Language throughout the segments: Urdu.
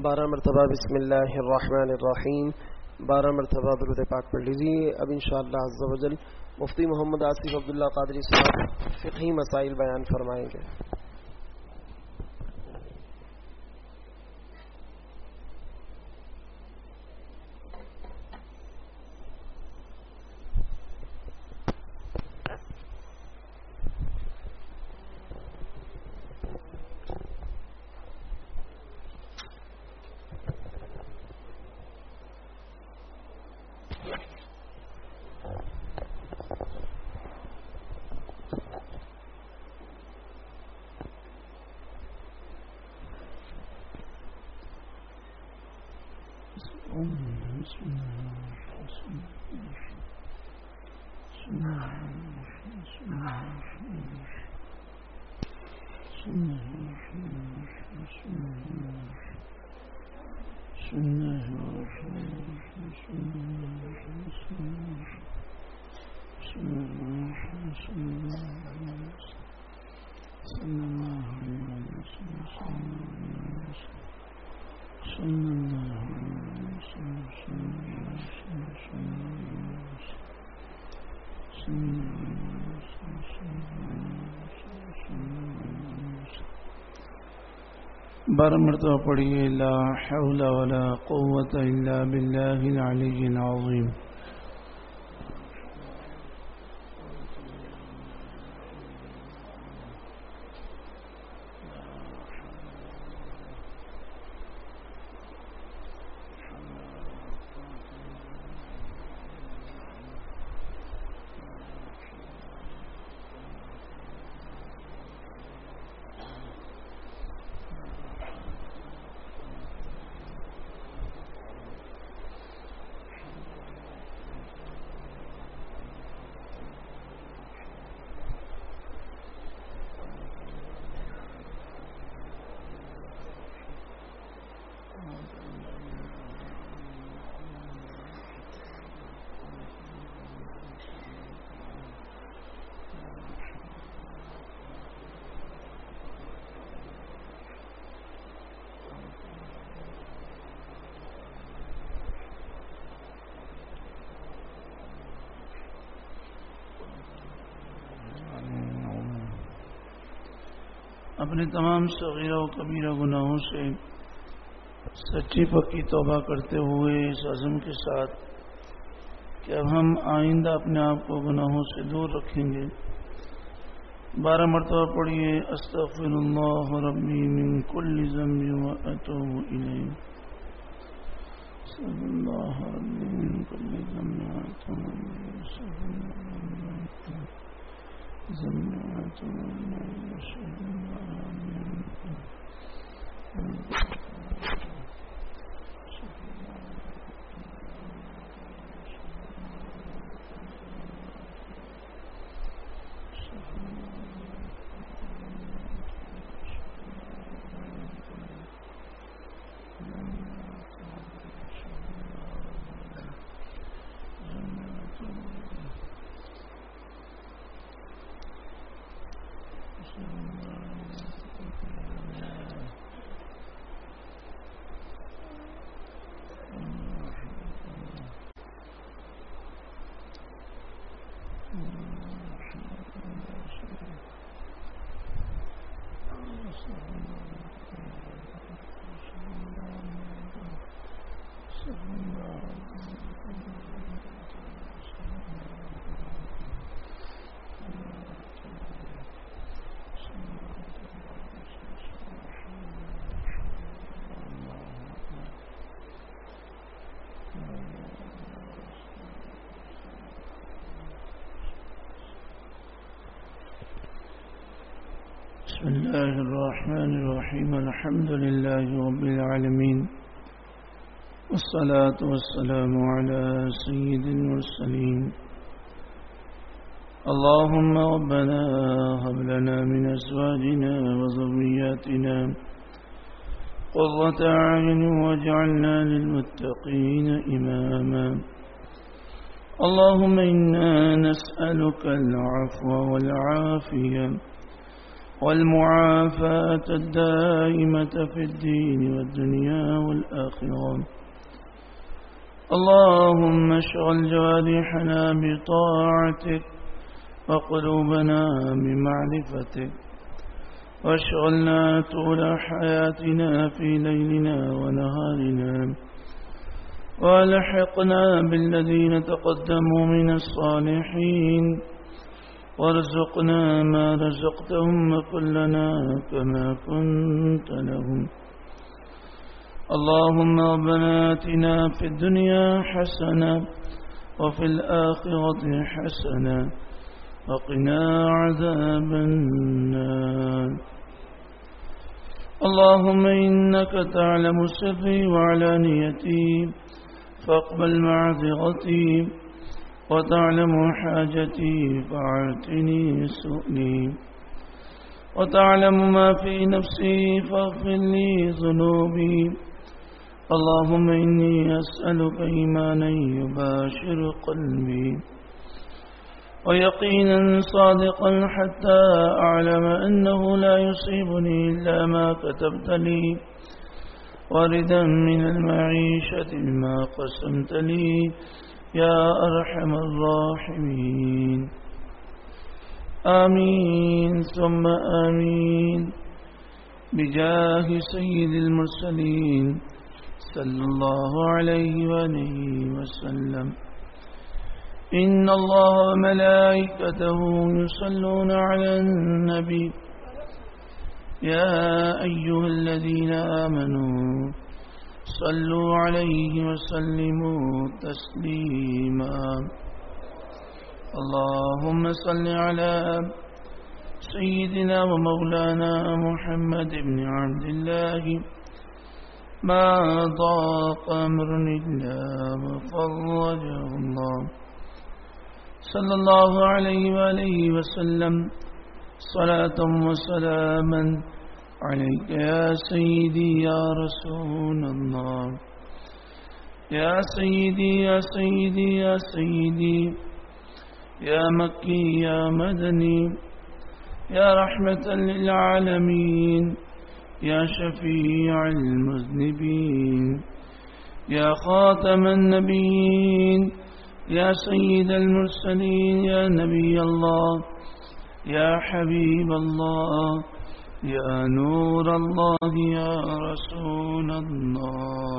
12 مرتبہ بسم اللہ الرحمن الرحیم، 12 مرتبہ درود پاک پڑھ لیجیے. اب انشاءاللہ عز و جل مفتی محمد آصف عبداللہ قادری صاحب فقہی مسائل بیان فرمائیں گے. بارہ مرتبہ پڑھیے لا حول ولا قوة الا باللہ العلی العظیم. اپنے تمام صغیرہ و کبیرہ گناہوں سے سچی پکی توبہ کرتے ہوئے اس عزم کے ساتھ کہ اب ہم آئندہ اپنے آپ کو گناہوں سے دور رکھیں گے، 12 مرتبہ پڑھیے استغفر اللہ ربی من کل ذنب واتوب الیہ. استغفر اللہ ربی من کل ذنب واتوب بسم اللہ الرحمن الرحیم. الحمد للہ رب العالمین والصلاة والسلام على سید المرسلین. اللهم ربنا هب لنا من ازواجنا وذرياتنا قرة اعين واجعلنا للمتقين اماما. اللهم انا نسألك العفو والعافية والمعافاة الدائمة في الدين والدنيا والآخرة. اللهم اشغل جوارحنا بطاعتك وقلوبنا بمعرفتك، واشغلنا طول حياتنا في ليلنا ونهارنا، والحقنا بالذين تقدموا من الصالحين، وارزقنا ما رزقتهم وكلنا كما كنت لهم. اللهم ربنا آتنا في الدنيا حسنة وفي الآخرة حسنة وقنا عذاب النار. اللهم إنك تعلم سري وعلانيتي فاقبل معذرتي، وتعلم حاجتي فاعتني سؤلي، وتعلم ما في نفسي فاغفر لي ذنوبي. اللهم إني أسألك إيمانا يباشر قلبي، ويقينا صادقا حتى أعلم أنه لا يصيبني إلا ما كتبت لي، وردا من المعيشة بما قسمت لي يا أرحم الراحمين. آمين ثم آمين بجاه سيد المرسلين صلى الله عليه وآله وسلم. إن الله وملائكته يصلون على النبي يا أيها الذين آمنوا صلوا عليه وسلموا تسليما. اللهم صل على سيدنا ومولانا محمد بن عبد الله ما ضاق أمر إلا وفرجه الله صلى الله عليه وآله وسلم. صلاة وسلاما عليك يا سيدي يا رسول الله، يا سيدي يا سيدي يا سيدي، يا مكي يا مدني، يا رحمة للعالمين، يا شفيع المذنبين، يا خاتم النبيين، يا سيد المرسلين، يا نبي الله، يا حبيب الله، يا نور الله، يا رسول الله.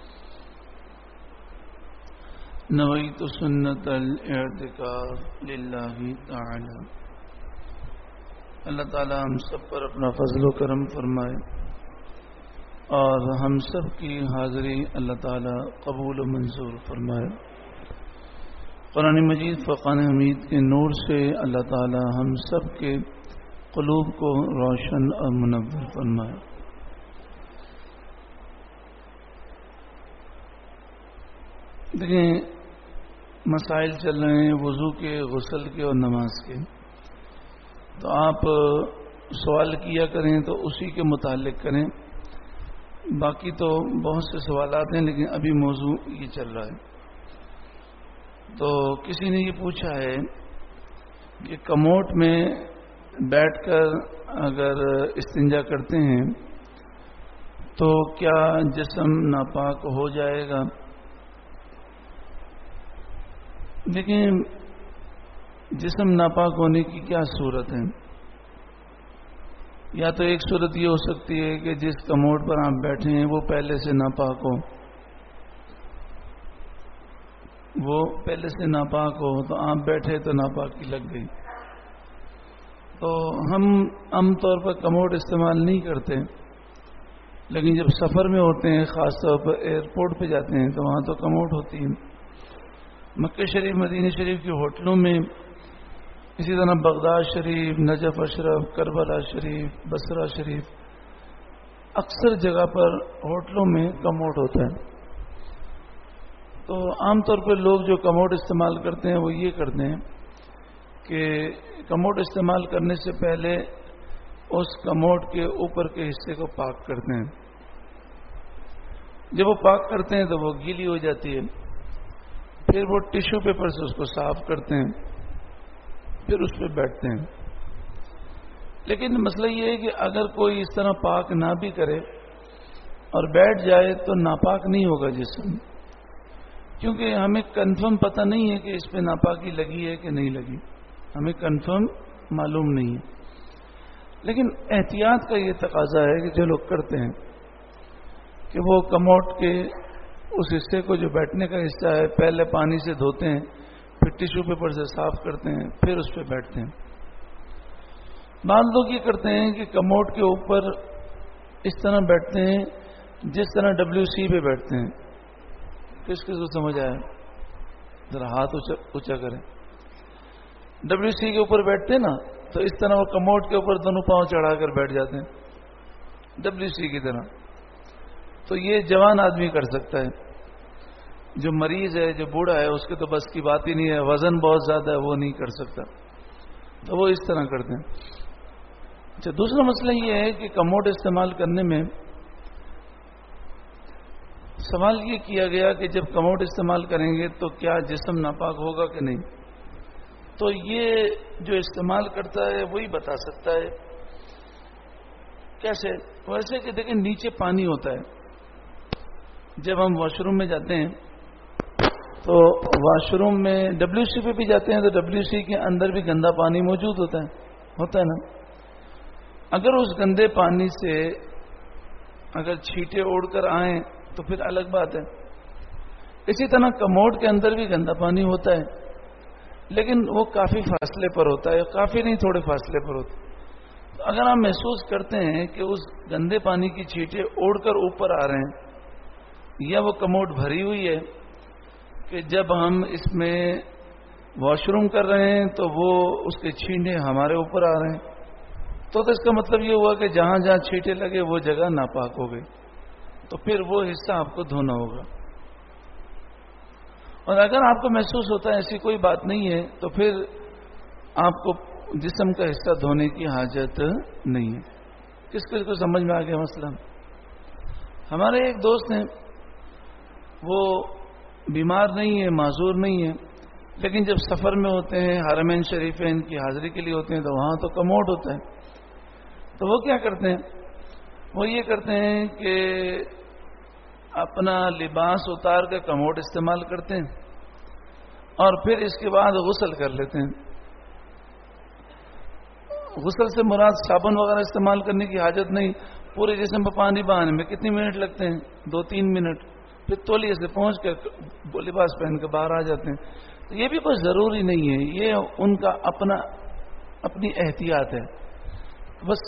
نویت سنت الاعتکاف للہ تعالی. اللہ تعالی ہم سب پر اپنا فضل و کرم فرمائے اور ہم سب کی حاضری اللہ تعالی قبول و منظور فرمائے. قرآن مجید فرقان حمید کے نور سے اللہ تعالی ہم سب کے قلوب کو روشن اور منور فرمائے. دیکھیں مسائل چل رہے ہیں وضو کے، غسل کے اور نماز کے، تو آپ سوال کیا کریں تو اسی کے متعلق کریں. باقی تو بہت سے سوالات ہیں لیکن ابھی موضوع یہ چل رہا ہے. تو کسی نے یہ پوچھا ہے کہ کموڈ میں بیٹھ کر اگر استنجا کرتے ہیں تو کیا جسم ناپاک ہو جائے گا؟ دیکھیں جسم ناپاک ہونے کی کیا صورت ہے. یا تو ایک صورت یہ ہو سکتی ہے کہ جس کموڈ پر آپ بیٹھے ہیں وہ پہلے سے ناپاک ہو، وہ پہلے سے ناپاک ہو تو آپ بیٹھے تو ناپاکی لگ گئی. تو ہم عام طور پر کموڈ استعمال نہیں کرتے، لیکن جب سفر میں ہوتے ہیں خاص طور پر ایئرپورٹ پہ جاتے ہیں تو وہاں تو کموڈ ہوتی ہے. مکہ شریف، مدینہ شریف کی ہوٹلوں میں، اسی طرح بغداد شریف، نجف اشرف، کربلا شریف، بصرہ شریف، اکثر جگہ پر ہوٹلوں میں کموڈ ہوتا ہے. تو عام طور پر لوگ جو کموڈ استعمال کرتے ہیں وہ یہ کرتے ہیں کہ کموڈ استعمال کرنے سے پہلے اس کموڈ کے اوپر کے حصے کو پاک کرتے ہیں. جب وہ پاک کرتے ہیں تو وہ گیلی ہو جاتی ہے، پھر وہ ٹیشو پیپر سے اس کو صاف کرتے ہیں، پھر اس پہ بیٹھتے ہیں. لیکن مسئلہ یہ ہے کہ اگر کوئی اس طرح پاک نہ بھی کرے اور بیٹھ جائے تو ناپاک نہیں ہوگا جسم، کیونکہ ہمیں کنفرم پتہ نہیں ہے کہ اس پہ ناپاکی لگی ہے کہ نہیں لگی، ہمیں کنفرم معلوم نہیں ہے. لیکن احتیاط کا یہ تقاضا ہے کہ جو لوگ کرتے ہیں کہ وہ کموڈ کے اس حصے کو جو بیٹھنے کا حصہ ہے پہلے پانی سے دھوتے ہیں، پھر ٹیشو پیپر سے صاف کرتے ہیں، پھر اس پہ بیٹھتے ہیں. بعض لوگ یہ کرتے ہیں کہ کموڈ کے اوپر اس طرح بیٹھتے ہیں جس طرح WC پہ بیٹھتے ہیں. کس کو سمجھ آیا؟ ذرا ہاتھ اونچا کریں. WC کے اوپر بیٹھتے ہیں نا تو اس طرح وہ کموڈ کے اوپر دونوں پاؤں چڑھا کر بیٹھ جاتے ہیں WC کی طرح. تو یہ جوان آدمی کر سکتا ہے، جو مریض ہے جو بوڑھا ہے اس کے تو بس کی بات ہی نہیں ہے، وزن بہت زیادہ ہے، وہ نہیں کر سکتا، تو وہ اس طرح کرتے ہیں. اچھا، دوسرا مسئلہ یہ ہے کہ کموڈ استعمال کرنے میں سوال یہ کیا گیا کہ جب کموڈ استعمال کریں گے تو کیا جسم ناپاک ہوگا کہ نہیں. تو یہ جو استعمال کرتا ہے وہی بتا سکتا ہے. کیسے؟ ویسے کہ دیکھیں نیچے پانی ہوتا ہے، جب ہم واش روم میں جاتے ہیں تو واش روم میں WC پہ بھی جاتے ہیں تو WC کے اندر بھی گندا پانی موجود ہوتا ہے نا. اگر اس گندے پانی سے اگر چھینٹے اڑ کر آئیں تو پھر الگ بات ہے. اسی طرح کموڈ کے اندر بھی گندا پانی ہوتا ہے، لیکن وہ کافی فاصلے پر ہوتا ہے، کافی نہیں تھوڑے فاصلے پر ہوتا ہے. اگر آپ محسوس کرتے ہیں کہ اس گندے پانی کی چھینٹے اڑ کر اوپر آ رہے ہیں یا وہ کموڈ بھری ہوئی ہے کہ جب ہم اس میں واش روم کر رہے ہیں تو وہ اس کے چھینٹے ہمارے اوپر آ رہے ہیں، تو اس کا مطلب یہ ہوا کہ جہاں جہاں چھینٹے لگے وہ جگہ ناپاک ہو گئی، تو پھر وہ حصہ آپ کو دھونا ہوگا. اور اگر آپ کو محسوس ہوتا ہے ایسی کوئی بات نہیں ہے تو پھر آپ کو جسم کا حصہ دھونے کی حاجت نہیں ہے. کس کو سمجھ میں آ گیا مسئلہ؟ ہمارے ایک دوست ہیں، وہ بیمار نہیں ہے، معذور نہیں ہے، لیکن جب سفر میں ہوتے ہیں، حرمین شریفین کی حاضری کے لیے ہوتے ہیں تو وہاں تو کموڈ ہوتا ہے. تو وہ کیا کرتے ہیں؟ وہ یہ کرتے ہیں کہ اپنا لباس اتار کے کموڈ استعمال کرتے ہیں اور پھر اس کے بعد غسل کر لیتے ہیں. غسل سے مراد صابن وغیرہ استعمال کرنے کی حاجت نہیں، پورے جسم پر پانی بہانے میں کتنی منٹ لگتے ہیں؟ 2-3 منٹ. پھر تولیے سے پہنچ کر لباس پہن کے باہر آ جاتے ہیں. تو یہ بھی کوئی ضروری نہیں ہے، یہ ان کا اپنی احتیاط ہے. بس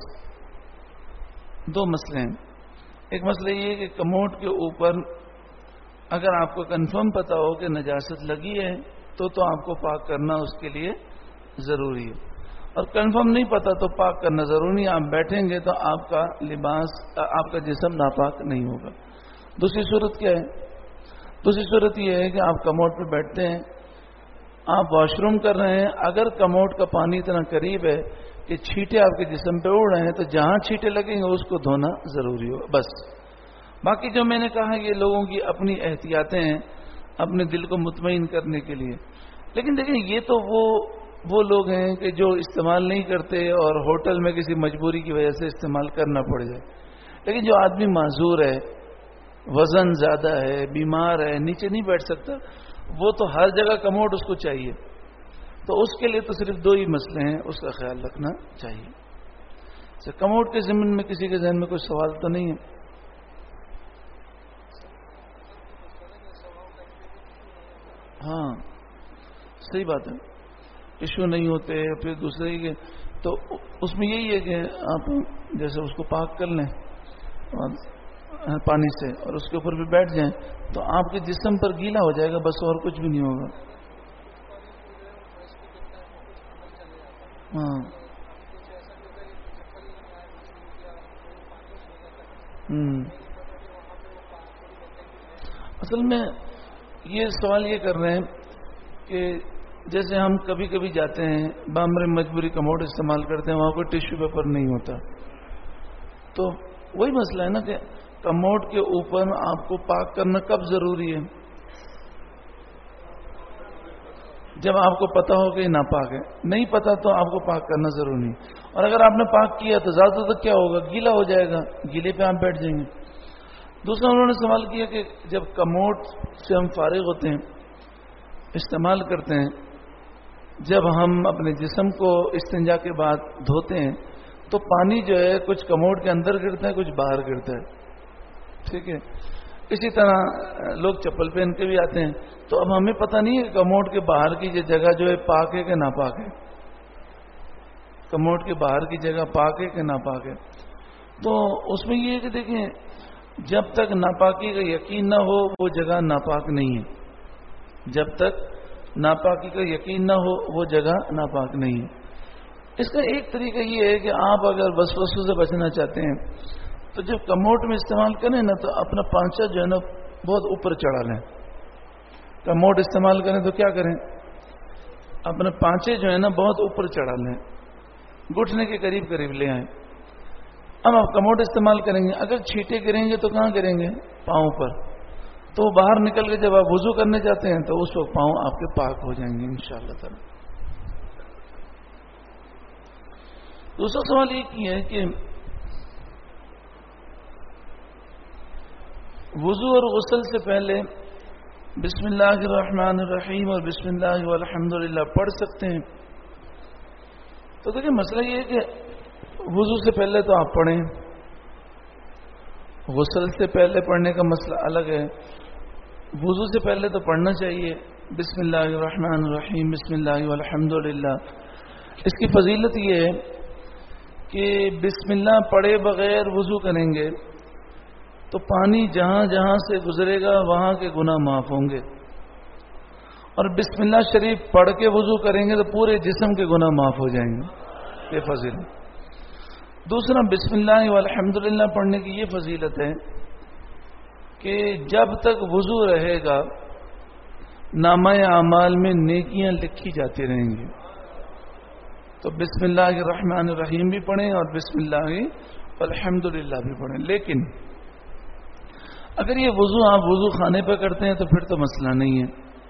2 مسئلے ہیں. ایک مسئلہ یہ ہے کہ کموڈ کے اوپر اگر آپ کو کنفرم پتا ہو کہ نجاست لگی ہے تو آپ کو پاک کرنا اس کے لیے ضروری ہے، اور کنفرم نہیں پتا تو پاک کرنا ضروری نہیں. آپ بیٹھیں گے تو آپ کا لباس، آپ کا جسم ناپاک نہیں ہوگا. دوسری صورت کیا ہے؟ دوسری صورت یہ ہے کہ آپ کموڈ پہ بیٹھتے ہیں، آپ واش روم کر رہے ہیں، اگر کموڈ کا پانی اتنا قریب ہے کہ چھینٹے آپ کے جسم پہ اڑ رہے ہیں تو جہاں چھینٹے لگیں گے اس کو دھونا ضروری ہو. بس باقی جو میں نے کہا یہ لوگوں کی اپنی احتیاطیں ہیں اپنے دل کو مطمئن کرنے کے لیے. لیکن دیکھیں یہ تو وہ لوگ ہیں کہ جو استعمال نہیں کرتے اور ہوٹل میں کسی مجبوری کی وجہ سے استعمال کرنا پڑ جائے. لیکن جو آدمی معذور ہے، وزن زیادہ ہے، بیمار ہے، نیچے نہیں بیٹھ سکتا، وہ تو ہر جگہ کموڈ اس کو چاہیے. تو اس کے لیے تو صرف 2 ہی مسئلے ہیں، اس کا خیال رکھنا چاہیے. کموڈ کے ضمن میں کسی کے ذہن میں کوئی سوال تو نہیں ہے؟ ہاں صحیح بات ہے، ایشو نہیں ہوتے. پھر دوسرے کے تو اس میں یہی ہے کہ آپ جیسے اس کو پاک کر لیں پانی سے اور اس کے اوپر بھی بیٹھ جائیں تو آپ کے جسم پر گیلا ہو جائے گا، بس اور کچھ بھی نہیں ہوگا. ہاں اصل میں یہ سوال یہ کر رہے ہیں کہ جیسے ہم کبھی کبھی جاتے ہیں بامر مجبوری کموڈ استعمال کرتے ہیں، وہاں کوئی ٹیشو پیپر نہیں ہوتا، تو وہی مسئلہ ہے نا کہ کموڈ کے اوپر آپ کو پاک کرنا کب ضروری ہے؟ جب آپ کو پتا ہو کہ یہ ناپاک ہے. نہیں پتا تو آپ کو پاک کرنا ضروری نہیں. اور اگر آپ نے پاک کیا تو زیادہ تر کیا ہوگا؟ گیلا ہو جائے گا، گیلے پہ آپ بیٹھ جائیں گے. دوسرا انہوں نے سوال کیا کہ جب کموڈ سے ہم فارغ ہوتے ہیں، استعمال کرتے ہیں، جب ہم اپنے جسم کو استنجا کے بعد دھوتے ہیں تو پانی جو ہے کچھ کموڈ کے اندر گرتا ہے، کچھ باہر گرتا ہے. ٹھیک ہے. اسی طرح لوگ چپل پہن کے بھی آتے ہیں، تو اب ہمیں پتہ نہیں ہے کہ کموڈ کے باہر کی یہ جگہ جو ہے پاک ہے کہ ناپاک ہے. کموڈ کے باہر کی جگہ پاک ہے کہ ناپاک ہے. تو اس میں یہ ہے کہ دیکھیں، جب تک ناپاکی کا یقین نہ ہو وہ جگہ ناپاک نہیں ہے. جب تک ناپاکی کا یقین نہ ہو وہ جگہ ناپاک نہیں ہے. اس کا ایک طریقہ یہ ہے کہ آپ اگر وسوسوں سے بچنا چاہتے ہیں تو جب کموڈ میں استعمال کریں نا تو اپنا پانچا جو ہے نا بہت اوپر چڑھا لیں. کموڈ استعمال کریں تو کیا کریں؟ اپنے پانچے جو ہے نا بہت اوپر چڑھا لیں، گھٹنے کے قریب قریب لے آئیں. اب آپ کموڈ استعمال کریں گے، اگر چھینٹے گریں گے تو کہاں گریں گے؟ پاؤں پر. تو باہر نکل کے جب آپ وضو کرنے جاتے ہیں تو اس وقت پاؤں آپ کے پاک ہو جائیں گے انشاءاللہ تعالی. دوسرا سوال یہ ہے کہ وضو اور غسل سے پہلے بسم اللہ الرحمن الرحیم اور بسم اللہ والحمدللہ پڑھ سکتے ہیں؟ تو دیکھیں، مسئلہ یہ ہے کہ وضو سے پہلے تو آپ پڑھیں، غسل سے پہلے پڑھنے کا مسئلہ الگ ہے. وضو سے پہلے تو پڑھنا چاہیے بسم اللہ الرحمن الرحیم بسم اللہ والحمدللہ. اس کی فضیلت یہ ہے کہ بسم اللہ پڑھے بغیر وضو کریں گے تو پانی جہاں جہاں سے گزرے گا وہاں کے گناہ معاف ہوں گے، اور بسم اللہ شریف پڑھ کے وضو کریں گے تو پورے جسم کے گناہ معاف ہو جائیں گے. یہ فضیلت. دوسرا، بسم اللہ والحمدللہ پڑھنے کی یہ فضیلت ہے کہ جب تک وضو رہے گا نامہ اعمال میں نیکیاں لکھی جاتی رہیں گی. تو بسم اللہ الرحمن الرحیم بھی پڑھیں اور بسم اللہ والحمدللہ بھی پڑھیں. لیکن اگر یہ وضو آپ وضو خانے پہ کرتے ہیں تو پھر تو مسئلہ نہیں ہے.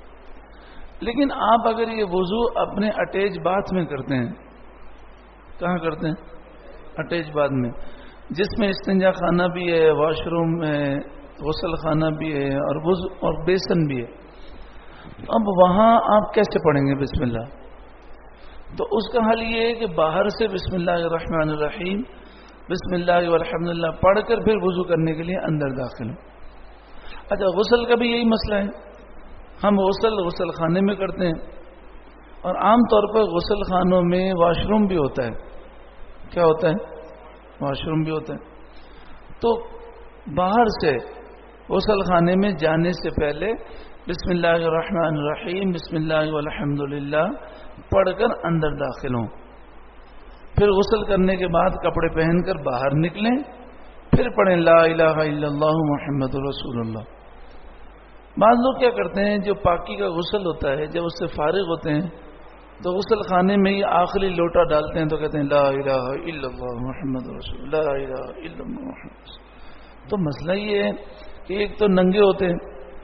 لیکن آپ اگر یہ وضو اپنے اٹیچ باتھ میں کرتے ہیں، کہاں کرتے ہیں؟ اٹیچ باتھ میں، جس میں استنجا خانہ بھی ہے، واش روم ہے، غسل خانہ بھی ہے اور وضو اور بیسن بھی ہے. اب وہاں آپ کیسے پڑھیں گے بسم اللہ؟ تو اس کا حل یہ ہے کہ باہر سے بسم اللہ الرحمن الرحیم بسم اللہ والحمدللہ پڑھ کر پھر وضو کرنے کے لیے اندر داخل ہوں. اچھا، غسل کا بھی یہی مسئلہ ہے. ہم غسل خانے میں کرتے ہیں، اور عام طور پر غسل خانوں میں واش روم بھی ہوتا ہے. کیا ہوتا ہے؟ واش روم بھی ہوتا ہے. تو باہر سے غسل خانے میں جانے سے پہلے بسم اللہ الرحمن الرحیم بسم اللہ والحمدللہ پڑھ کر اندر داخل ہوں. پھر غسل کرنے کے بعد کپڑے پہن کر باہر نکلیں، پھر پڑھیں لا الہ الا اللہ محمد رسول اللہ. بعض لوگ کیا کرتے ہیں، جو پاکی کا غسل ہوتا ہے جب اس سے فارغ ہوتے ہیں تو غسل خانے میں ہی آخری لوٹا ڈالتے ہیں تو کہتے ہیں لا الہ الا اللہ محمد رسول اللہ لا الہ الا اللہ محمد رسول اللہ. تو مسئلہ یہ ہے کہ ایک تو ننگے ہوتے ہیں،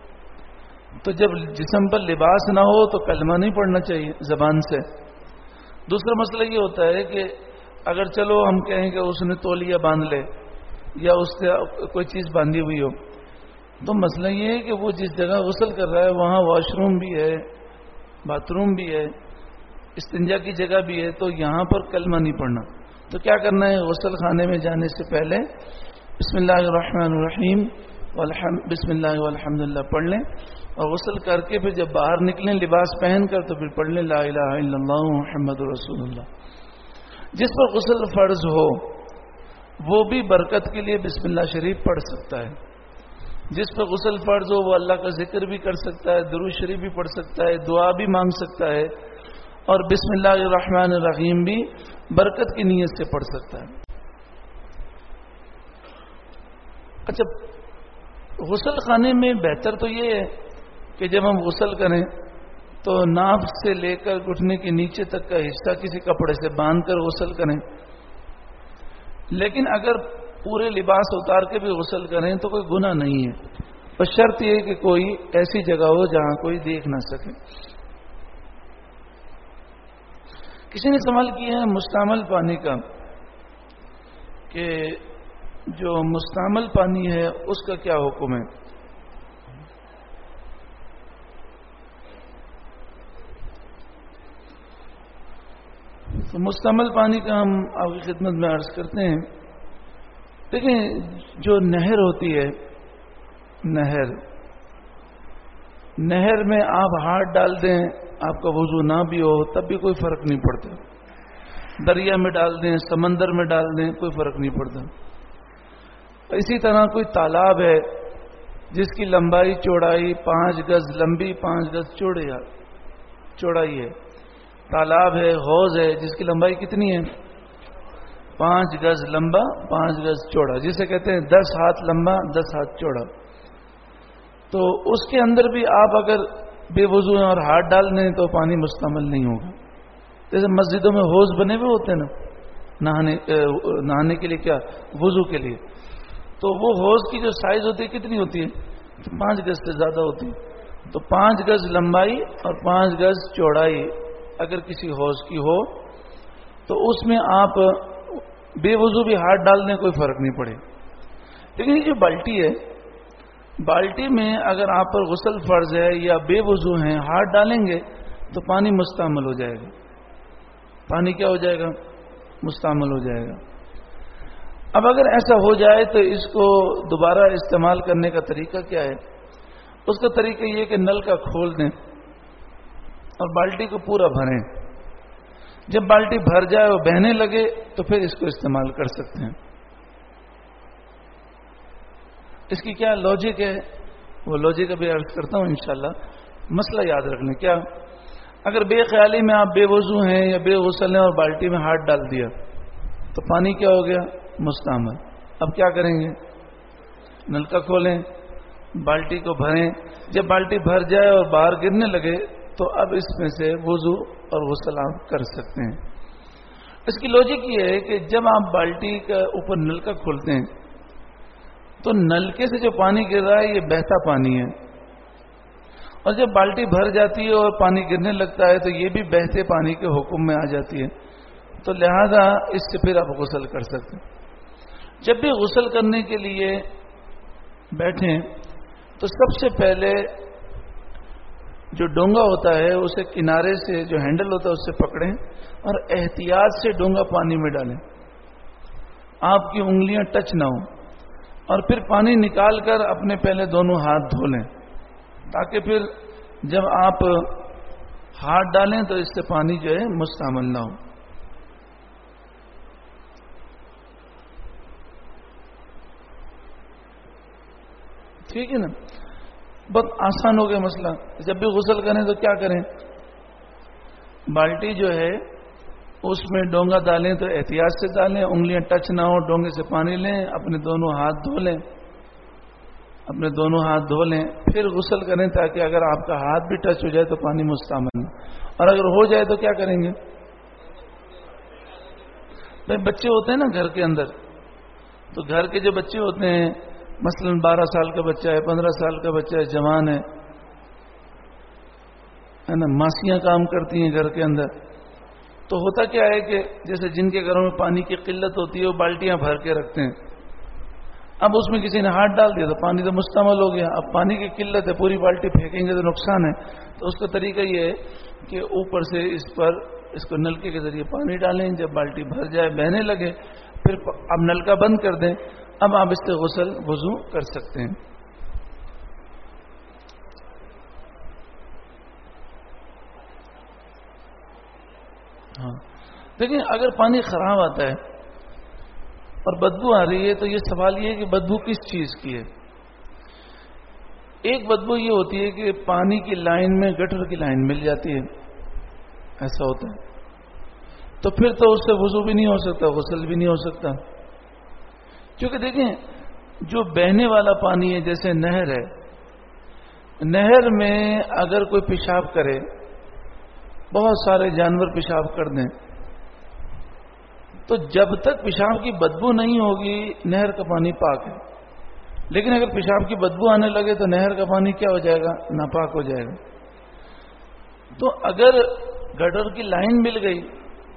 تو جب جسم پر لباس نہ ہو تو کلمہ نہیں پڑھنا چاہیے زبان سے. دوسرا مسئلہ یہ ہوتا ہے کہ اگر چلو ہم کہیں کہ اس نے تولیہ باندھ لے یا اس سے کوئی چیز باندھی ہوئی ہو، تو مسئلہ یہ ہے کہ وہ جس جگہ غسل کر رہا ہے وہاں واش روم بھی ہے، باتھ روم بھی ہے، استنجا کی جگہ بھی ہے، تو یہاں پر کلمہ نہیں پڑھنا. تو کیا کرنا ہے؟ غسل خانے میں جانے سے پہلے بسم اللہ الرحمن الرحیم بسم اللہ والحمدللہ پڑھ لیں، اور غسل کر کے پھر جب باہر نکلیں لباس پہن کر تو پھر پڑھ لیں لا الہ الا اللہ محمد رسول اللہ. جس پر غسل فرض ہو وہ بھی برکت کے لیے بسم اللہ شریف پڑھ سکتا ہے. جس پر غسل فرض ہو وہ اللہ کا ذکر بھی کر سکتا ہے، درود شریف بھی پڑھ سکتا ہے، دعا بھی مانگ سکتا ہے، اور بسم اللہ الرحمن الرحیم بھی برکت کی نیت سے پڑھ سکتا ہے. اچھا، غسل خانے میں بہتر تو یہ ہے کہ جب ہم غسل کریں تو ناف سے لے کر گھٹنے کے نیچے تک کا حصہ کسی کپڑے سے باندھ کر غسل کریں. لیکن اگر پورے لباس اتار کے بھی غسل کریں تو کوئی گناہ نہیں ہے، بس شرط یہ کہ کوئی ایسی جگہ ہو جہاں کوئی دیکھ نہ سکے. کسی نے سوال کیا ہے مستعمل پانی کا کہ جو مستعمل پانی ہے اس کا کیا حکم ہے؟ تو مستعمل پانی کا ہم آپ کی خدمت میں عرض کرتے ہیں. دیکھیں جو نہر ہوتی ہے، نہر میں آپ ہاتھ ڈال دیں، آپ کا وضو نہ بھی ہو تب بھی کوئی فرق نہیں پڑتا. دریا میں ڈال دیں، سمندر میں ڈال دیں، کوئی فرق نہیں پڑتا. اسی طرح کوئی تالاب ہے جس کی لمبائی چوڑائی 5 گز لمبی 5 گز چوڑائی ہے. تالاب ہے، حوض ہے جس کی لمبائی کتنی ہے؟ 5 گز لمبا 5 گز چوڑا، جسے کہتے ہیں 10 ہاتھ لمبا 10 ہاتھ چوڑا. تو اس کے اندر بھی آپ اگر بے وضو ہیں اور ہاتھ ڈال دیں تو پانی مستعمل نہیں ہوگا. جیسے مسجدوں میں حوض بنے ہوئے ہوتے ہیں نا نہانے کے لیے، کیا وضو کے لیے، تو وہ حوض کی جو سائز ہوتی ہے کتنی ہوتی ہے؟ 5 گز سے زیادہ ہوتی ہے. تو 5 گز لمبائی اور 5 گز چوڑائی اگر کسی حوض کی ہو تو اس میں آپ بے وضو بھی ہاتھ ڈال دیں، کوئی فرق نہیں پڑے. لیکن یہ جو بالٹی ہے، بالٹی میں اگر آپ پر غسل فرض ہے یا بے وضو ہیں، ہاتھ ڈالیں گے تو پانی مستعمل ہو جائے گا. پانی کیا ہو جائے گا؟ مستعمل ہو جائے گا. اب اگر ایسا ہو جائے تو اس کو دوبارہ استعمال کرنے کا طریقہ کیا ہے؟ اس کا طریقہ یہ کہ نل کا کھول دیں اور بالٹی کو پورا بھریں. جب بالٹی بھر جائے اور بہنے لگے تو پھر اس کو استعمال کر سکتے ہیں. اس کی کیا لاجک ہے؟ وہ لاجک ابھی عرض کرتا ہوں انشاءاللہ. مسئلہ یاد رکھ لیں. کیا اگر بے خیالی میں آپ بے وضو ہیں یا بے غسل ہیں اور بالٹی میں ہاتھ ڈال دیا تو پانی کیا ہو گیا؟ مستعمل. اب کیا کریں گے؟ نلکا کھولیں، بالٹی کو بھریں. جب بالٹی بھر جائے اور باہر گرنے لگے تو اب اس میں سے وضو اور غسل آپ کر سکتے ہیں. اس کی لاجک یہ ہے کہ جب آپ بالٹی کا اوپر نلکا کھولتے ہیں تو نلکے سے جو پانی گر رہا ہے یہ بہتا پانی ہے، اور جب بالٹی بھر جاتی ہے اور پانی گرنے لگتا ہے تو یہ بھی بہتے پانی کے حکم میں آ جاتی ہے. تو لہذا اس سے پھر آپ غسل کر سکتے ہیں. جب بھی غسل کرنے کے لیے بیٹھیں تو سب سے پہلے جو ڈونگا ہوتا ہے اسے کنارے سے، جو ہینڈل ہوتا ہے اس سے پکڑیں اور احتیاط سے ڈونگا پانی میں ڈالیں. آپ کی انگلیاں ٹچ نہ ہوں، اور پھر پانی نکال کر اپنے پہلے دونوں ہاتھ دھو لیں تاکہ پھر جب آپ ہاتھ ڈالیں تو اس سے پانی جو ہے مستعمل نہ ہو. ٹھیک ہے نا؟ بہت آسان ہو گیا مسئلہ. جب بھی غسل کریں تو کیا کریں؟ بالٹی جو ہے اس میں ڈونگا ڈالیں تو احتیاط سے ڈالیں، انگلیاں ٹچ نہ ہو، ڈونگے سے پانی لیں، اپنے دونوں ہاتھ دھو لیں، پھر غسل کریں تاکہ اگر آپ کا ہاتھ بھی ٹچ ہو جائے تو پانی مستعمل نہ. اور اگر ہو جائے تو کیا کریں گے؟ بھائی بچے ہوتے ہیں نا گھر کے اندر، تو گھر کے جو بچے ہوتے ہیں، مثلا 12 سال کا بچہ ہے، 15 سال کا بچہ ہے، جوان ہے نا، ماسیاں کام کرتی ہیں گھر کے اندر. تو ہوتا کیا ہے کہ جیسے جن کے گھروں میں پانی کی قلت ہوتی ہے وہ بالٹیاں بھر کے رکھتے ہیں. اب اس میں کسی نے ہاتھ ڈال دیا تو پانی تو مستعمل ہو گیا. اب پانی کی قلت ہے، پوری بالٹی پھینکیں گے تو نقصان ہے. تو اس کا طریقہ یہ ہے کہ اوپر سے اس کو نلکے کے ذریعے پانی ڈالیں. جب بالٹی بھر جائے، بہنے لگے، پھر اب نلکا بند کر دیں. اب آپ اس سے غسل وضو کر سکتے ہیں. ہاں دیکھیں، اگر پانی خراب آتا ہے اور بدبو آ رہی ہے تو یہ سوال یہ ہے کہ بدبو کس چیز کی ہے. ایک بدبو یہ ہوتی ہے کہ پانی کی لائن میں گٹر کی لائن مل جاتی ہے، ایسا ہوتا ہے. تو پھر تو اس سے وضو بھی نہیں ہو سکتا، غسل بھی نہیں ہو سکتا. کیونکہ دیکھیں جو بہنے والا پانی ہے، جیسے نہر ہے، نہر میں اگر کوئی پیشاب کرے، بہت سارے جانور پیشاب کر دیں، تو جب تک پیشاب کی بدبو نہیں ہوگی نہر کا پانی پاک ہے. لیکن اگر پیشاب کی بدبو آنے لگے تو نہر کا پانی کیا ہو جائے گا؟ ناپاک ہو جائے گا. تو اگر گٹر کی لائن مل گئی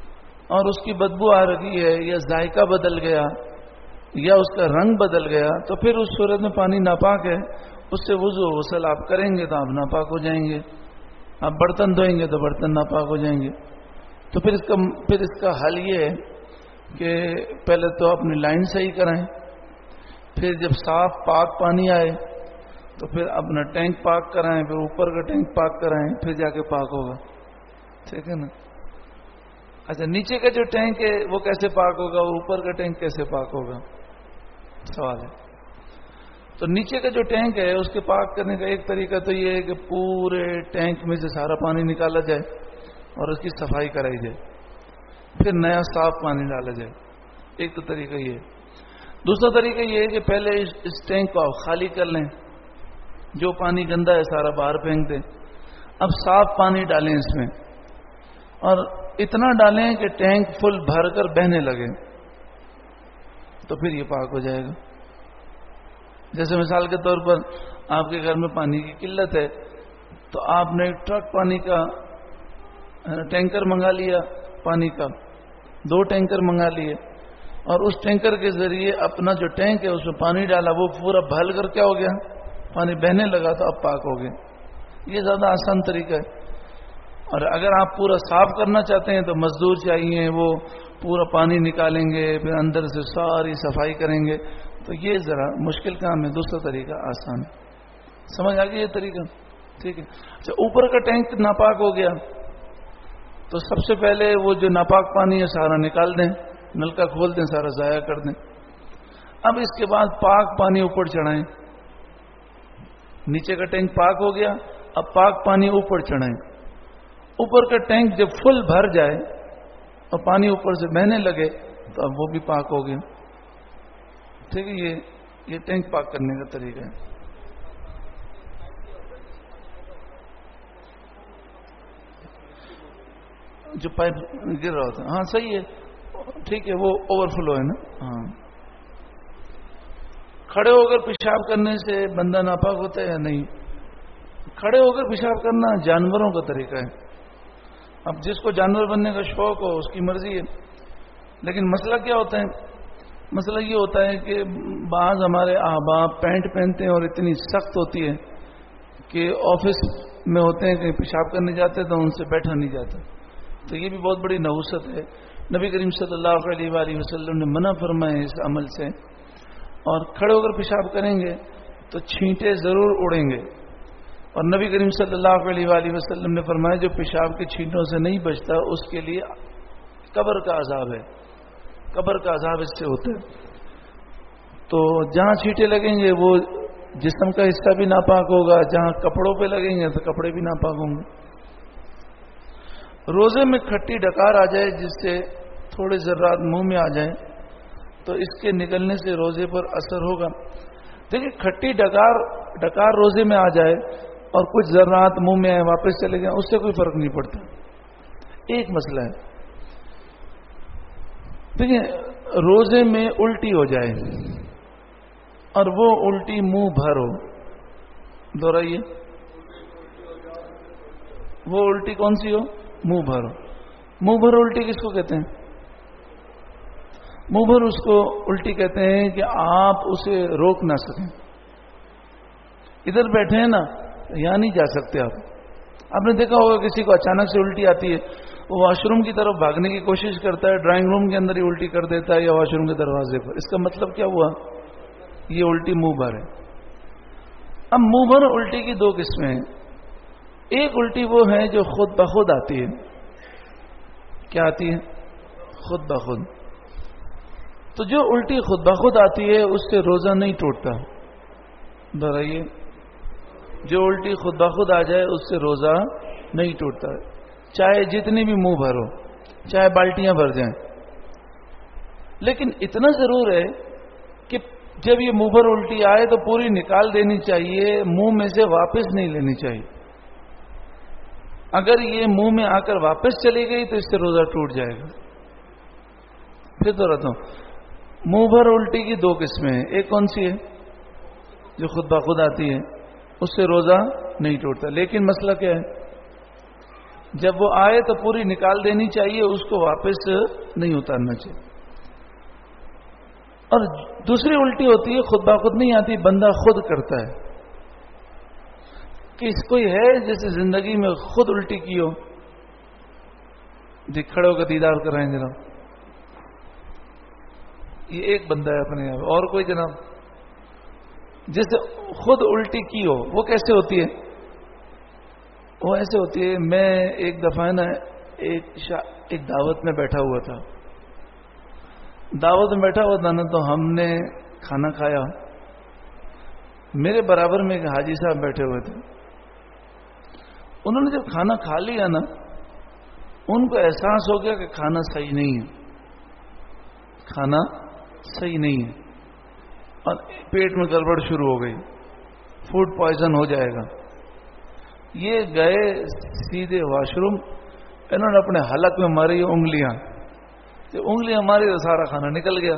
اور اس کی بدبو آ رہی ہے یا ذائقہ بدل گیا یا اس کا رنگ بدل گیا تو پھر اس صورت میں پانی ناپاک ہے، اس سے وضو و غسل آپ کریں گے تو آپ ناپاک ہو جائیں گے. آپ برتن دھوئیں گے تو برتن ناپاک ہو جائیں گے. تو پھر اس کا حل یہ ہے کہ پہلے تو اپنی لائن صحیح کرائیں، پھر جب صاف پاک پانی آئے تو پھر اپنا ٹینک پاک کرائیں، پھر اوپر کا ٹینک پاک کرائیں، پھر جا کے پاک ہوگا. ٹھیک ہے نا؟ اچھا، نیچے کا جو ٹینک ہے وہ کیسے پاک ہوگا اور اوپر کا ٹینک کیسے پاک ہوگا؟ سوال ہے. تو نیچے کا جو ٹینک ہے اس کے پاک کرنے کا ایک طریقہ تو یہ ہے کہ پورے ٹینک میں سے سارا پانی نکالا جائے اور اس کی صفائی کرائی جائے، پھر نیا صاف پانی ڈالا جائے. ایک تو طریقہ یہ ہے. دوسرا طریقہ یہ ہے کہ پہلے اس ٹینک کو آپ خالی کر لیں، جو پانی گندا ہے سارا باہر پھینک دیں، اب صاف پانی ڈالیں اس میں، اور اتنا ڈالیں کہ ٹینک فل بھر کر بہنے لگے، تو پھر یہ پاک ہو جائے گا. جیسے مثال کے طور پر آپ کے گھر میں پانی کی قلت ہے تو آپ نے ایک ٹرک پانی کا ٹینکر منگا لیا، پانی کا 2 ٹینکر منگا لیے، اور اس ٹینکر کے ذریعے اپنا جو ٹینک ہے اس میں پانی ڈالا، وہ پورا بھل کر کیا ہو گیا؟ پانی بہنے لگا تو اب پاک ہو گیا. یہ زیادہ آسان طریقہ ہے. اور اگر آپ پورا صاف کرنا چاہتے ہیں تو مزدور چاہیے، وہ پورا پانی نکالیں گے، پھر اندر سے ساری صفائی کریں گے، تو یہ ذرا مشکل کام ہے. دوسرا طریقہ آسان ہے. سمجھ آ گیا یہ طریقہ؟ ٹھیک ہے. اچھا، اوپر کا ٹینک ناپاک ہو گیا تو سب سے پہلے وہ جو ناپاک پانی ہے سارا نکال دیں، نلکا کھول دیں، سارا ضائع کر دیں. اب اس کے بعد پاک پانی اوپر چڑھائیں. نیچے کا ٹینک پاک ہو گیا، اب پاک پانی اوپر چڑھائیں. اوپر کا ٹینک جب فل بھر جائے اور پانی اوپر سے بہنے لگے تو اب وہ بھی پاک ہو گیا. ٹھیک ہے. یہ ٹینک پاک کرنے کا طریقہ ہے. جو پائپ گر رہا ہوتا ہے، ہاں صحیح ہے، ٹھیک ہے، وہ اوور فلو ہے نا. ہاں، کھڑے ہو کر پیشاب کرنے سے بندہ ناپاک ہوتا ہے یا نہیں؟ کھڑے ہو کر پیشاب کرنا جانوروں کا طریقہ ہے. اب جس کو جانور بننے کا شوق ہو اس کی مرضی ہے. لیکن مسئلہ کیا ہوتا ہے؟ مسئلہ یہ ہوتا ہے کہ بعض ہمارے احباب پینٹ پہنتے ہیں اور اتنی سخت ہوتی ہے کہ آفس میں ہوتے ہیں، کہیں پیشاب کرنے جاتے ہیں تو ان سے بیٹھا نہیں جاتا. تو یہ بھی بہت بڑی نحوست ہے. نبی کریم صلی اللہ علیہ وآلہ وسلم نے منع فرمایا اس عمل سے. اور کھڑے ہو کر پیشاب کریں گے تو چھینٹے ضرور اڑیں گے. اور نبی کریم صلی اللہ علیہ وآلہ وسلم نے فرمایا جو پیشاب کے چھینٹوں سے نہیں بچتا اس کے لیے قبر کا عذاب ہے. قبر کا عذاب اس سے ہوتا ہے. تو جہاں چھینٹے لگیں گے وہ جسم کا حصہ بھی ناپاک ہوگا، جہاں کپڑوں پہ لگیں گے تو کپڑے بھی ناپاک ہوں گے. روزے میں کھٹی ڈکار آ جائے جس سے تھوڑے ذرات منہ میں آ جائیں تو اس کے نکلنے سے روزے پر اثر ہوگا. دیکھیں، کھٹی ڈکار روزے میں آ جائے اور کچھ ذرات منہ میں آئے واپس چلے جائیں، اس سے کوئی فرق نہیں پڑتا. ایک مسئلہ ہے، دیکھیں، روزے میں الٹی ہو جائے اور وہ الٹی منہ بھر ہو. دوہرائیے، وہ الٹی کون سی ہو؟ منہ بھر ہو. منہ بھر الٹی کس کو کہتے ہیں؟ منہ بھر اس کو الٹی کہتے ہیں کہ آپ اسے روک نہ سکیں. ادھر بیٹھے ہیں نا، یہاں نہیں جا سکتے آپ نے دیکھا ہوگا کسی کو اچانک سے الٹی آتی ہے، وہ واش روم کی طرف بھاگنے کی کوشش کرتا ہے، ڈرائنگ روم کے اندر ہی الٹی کر دیتا ہے یا واش روم کے دروازے پر. اس کا مطلب کیا ہوا؟ یہ الٹی منہ بھر ہے. اب منہ بھر الٹی کی 2 قسمیں ہیں. ایک الٹی وہ ہے جو خود بخود آتی ہے. کیا آتی ہے؟ خود بخود. تو جو الٹی خود بخود آتی ہے اس سے روزہ نہیں ٹوٹتا. دہرائیے، جو الٹی خود بخود آ جائے اس سے روزہ نہیں ٹوٹتا، چاہے جتنی بھی منہ بھرو، چاہے بالٹیاں بھر جائیں. لیکن اتنا ضرور ہے کہ جب یہ منہ بھر الٹی آئے تو پوری نکال دینی چاہیے، منہ میں سے واپس نہیں لینی چاہیے. اگر یہ منہ میں آ کر واپس چلی گئی تو اس سے روزہ ٹوٹ جائے گا. پھر تو رہتا ہوں، منہ بھر الٹی کی 2 قسمیں ہیں. ایک کون سی ہے؟ جو خود بخود آتی ہے، اس سے روزہ نہیں ٹوٹتا. لیکن مسئلہ کیا ہے؟ جب وہ آئے تو پوری نکال دینی چاہیے، اس کو واپس نہیں اتارنا چاہیے. اور دوسری الٹی ہوتی ہے خود بخود نہیں آتی، بندہ خود کرتا ہے. کہ کوئی ہے جیسے زندگی میں خود الٹی کی ہو؟ کھڑوں کا دیدار کرائیں جناب. یہ ایک بندہ ہے اپنے یہاں. اور کوئی جناب جیسے خود الٹی کی ہو؟ وہ کیسے ہوتی ہے؟ وہ ایسے ہوتی ہے. میں ایک دفعہ نا ایک دعوت میں بیٹھا ہوا تھا. دعوت میں بیٹھا ہوا تھا نا، تو ہم نے کھانا کھایا. میرے برابر میں ایک حاجی صاحب بیٹھے ہوئے تھے. انہوں نے جب کھانا کھا لیا نا، ان کو احساس ہو گیا کہ کھانا صحیح نہیں ہے، کھانا صحیح نہیں ہے، اور پیٹ میں گڑبڑ شروع ہو گئی، فوڈ پوائزن ہو جائے گا. یہ گئے سیدھے واش روم. انہوں نے اپنے حلق میں ماری انگلیاں. جب انگلیاں ماری تو سارا کھانا نکل گیا.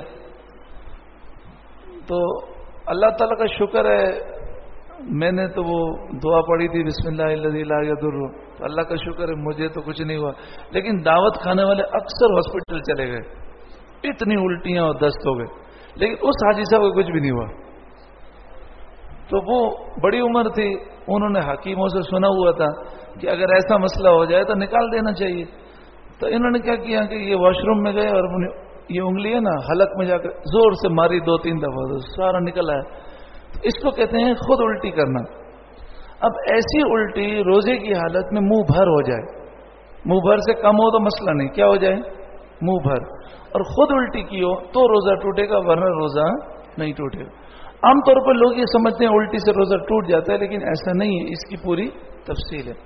تو اللہ تعالیٰ کا شکر ہے، میں نے تو وہ دعا پڑھی تھی بسم اللہ الذی لا یضر. تو اللہ کا شکر ہے مجھے تو کچھ نہیں ہوا. لیکن دعوت کھانے والے اکثر ہاسپٹل چلے گئے، اتنی الٹیاں اور دست ہو گئے. لیکن اس حاجی صاحب کو کچھ بھی نہیں ہوا. تو وہ بڑی عمر تھی، انہوں نے حکیموں سے سنا ہوا تھا کہ اگر ایسا مسئلہ ہو جائے تو نکال دینا چاہیے. تو انہوں نے کیا کیا کہ یہ واش روم میں گئے اور یہ انگلی ہے نا حلق میں جا کر زور سے ماری 2-3 دفعہ، تو سارا نکل آیا. اس کو کہتے ہیں خود الٹی کرنا. اب ایسی الٹی روزے کی حالت میں منہ بھر ہو جائے، منہ بھر سے کم ہو تو مسئلہ نہیں، کیا ہو جائے منہ بھر، اور خود الٹی کی ہو تو روزہ ٹوٹے گا، ورنہ روزہ نہیں ٹوٹے گا. عام طور پر لوگ یہ سمجھتے ہیں الٹی سے روزہ ٹوٹ جاتا ہے، لیکن ایسا نہیں ہے، اس کی پوری تفصیل ہے.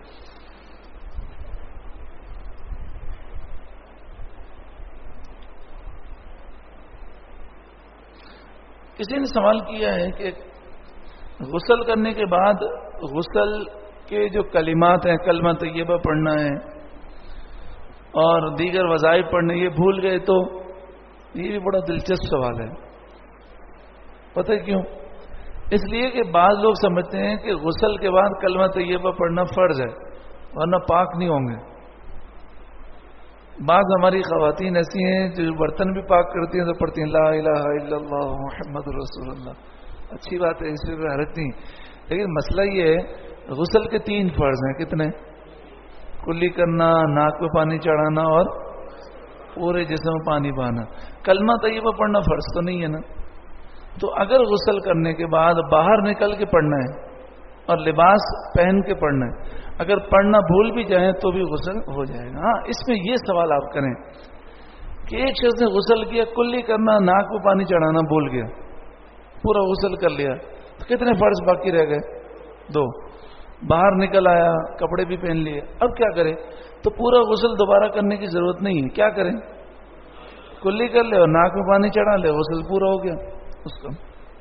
کسی نے سوال کیا ہے کہ غسل کرنے کے بعد غسل کے جو کلمات ہیں، کلمہ طیبہ پڑھنا ہے اور دیگر وظائف پڑھنے، یہ بھول گئے تو یہ بھی بڑا دلچسپ سوال ہے. پتہ ہے کیوں؟ اس لیے کہ بعض لوگ سمجھتے ہیں کہ غسل کے بعد کلمہ طیبہ پڑھنا فرض ہے، ورنہ پاک نہیں ہوں گے. بعض ہماری خواتین ایسی ہیں جو برتن بھی پاک کرتی ہیں تو پڑھتی ہیں لا الہ الا اللہ محمد رسول اللہ. اچھی بات ہے، اس پہ حرج نہیں. لیکن مسئلہ یہ ہے غسل کے 3 فرض ہیں. کتنے؟ کلی کرنا، ناک پہ پانی چڑھانا اور پورے جسم میں پانی بہانا. کلمہ طیبہ پڑھنا فرض تو نہیں ہے نا. تو اگر غسل کرنے کے بعد باہر نکل کے پڑھنا ہے اور لباس پہن کے پڑھنا ہے، اگر پڑھنا بھول بھی جائیں تو بھی غسل ہو جائے گا. ہاں، اس میں یہ سوال آپ کریں کہ ایک شخص نے غسل کیا، کلی کرنا، ناک پہ پانی چڑھانا بھول گیا، پورا غسل کر لیا، تو کتنے فرض باقی رہ گئے؟ 2. باہر نکل آیا، کپڑے بھی پہن لیے، اب کیا کرے؟ تو پورا غسل دوبارہ کرنے کی ضرورت نہیں ہے. کیا کریں؟ کلی کر لے اور ناک میں پانی چڑھا لے، غسل پورا ہو گیا اس کا.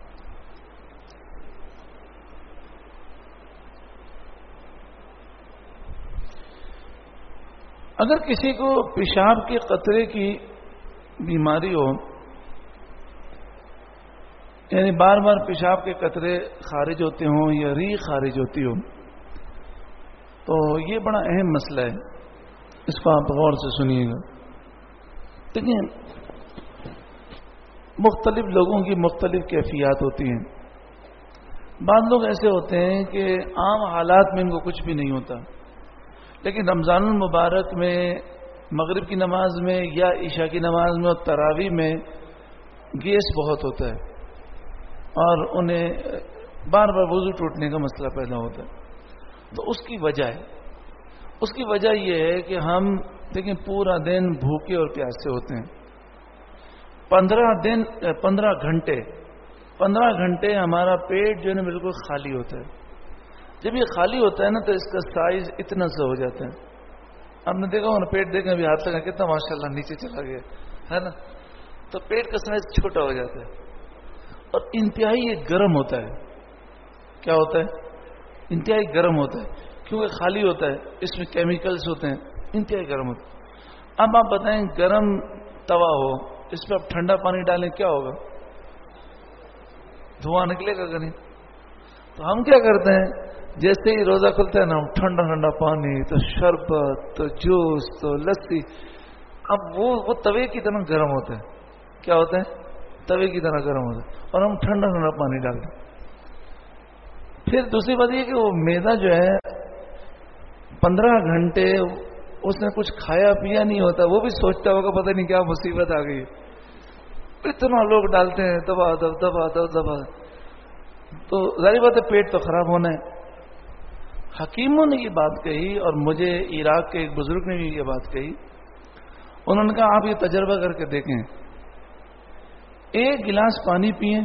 اگر کسی کو پیشاب کے قطرے کی بیماری ہو، یعنی بار بار پیشاب کے قطرے خارج ہوتے ہوں یا ریح خارج ہوتی ہو، تو یہ بڑا اہم مسئلہ ہے. اس کو آپ غور سے سنیے گا. لیکن مختلف لوگوں کی مختلف کیفیات ہوتی ہیں. بعض لوگ ایسے ہوتے ہیں کہ عام حالات میں ان کو کچھ بھی نہیں ہوتا، لیکن رمضان المبارک میں، مغرب کی نماز میں یا عشاء کی نماز میں اور تراویح میں گیس بہت ہوتا ہے اور انہیں بار بار وضو ٹوٹنے کا مسئلہ پیدا ہوتا ہے. تو اس کی وجہ یہ ہے کہ ہم دیکھیں پورا دن بھوکے اور پیاسے ہوتے ہیں. 15 گھنٹے ہمارا پیٹ جو ہے نا بالکل خالی ہوتا ہے. جب یہ خالی ہوتا ہے نا تو اس کا سائز اتنا سا ہو جاتا ہے. آپ نے دیکھا ہونا، پیٹ دیکھیں ابھی ہاتھ لگا کتنا ماشاءاللہ نیچے چلا گیا ہے نا. تو پیٹ کا سائز چھوٹا ہو جاتا ہے اور انتہائی یہ گرم ہوتا ہے. کیا ہوتا ہے؟ انتہائی گرم ہوتا ہے، کیونکہ خالی ہوتا ہے، اس میں کیمیکلز ہوتے ہیں، انتہائی گرم ہوتا ہے. اب آپ بتائیں گرم توا ہو، اس پہ آپ ٹھنڈا پانی ڈالیں کیا ہوگا؟ دھواں نکلے گا کہ نہیں؟ تو ہم کیا کرتے ہیں، جیسے ہی روزہ کھلتا ہے نا ٹھنڈا ٹھنڈا پانی، تو شربت، تو جوس، تو لسی. اب وہ توے کی طرح گرم ہوتا ہے. کیا ہوتا ہے؟ توے کی طرح گرم ہوتا ہے، اور ہم ٹھنڈا ٹھنڈا پانی ڈالتے ہیں. پھر دوسری بات یہ کہ وہ میدا جو ہے 15 گھنٹے اس نے کچھ کھایا پیا نہیں ہوتا، وہ بھی سوچتا ہوگا پتہ نہیں کیا مصیبت آ گئی. اتنا لوگ ڈالتے ہیں دبا دب دبا دب دبا، تو ظاہر بات ہے پیٹ تو خراب ہونا ہے. حکیموں نے یہ بات کہی، اور مجھے عراق کے ایک بزرگ نے بھی یہ بات کہی. انہوں نے کہا آپ یہ تجربہ کر کے دیکھیں، 1 گلاس پانی پئیں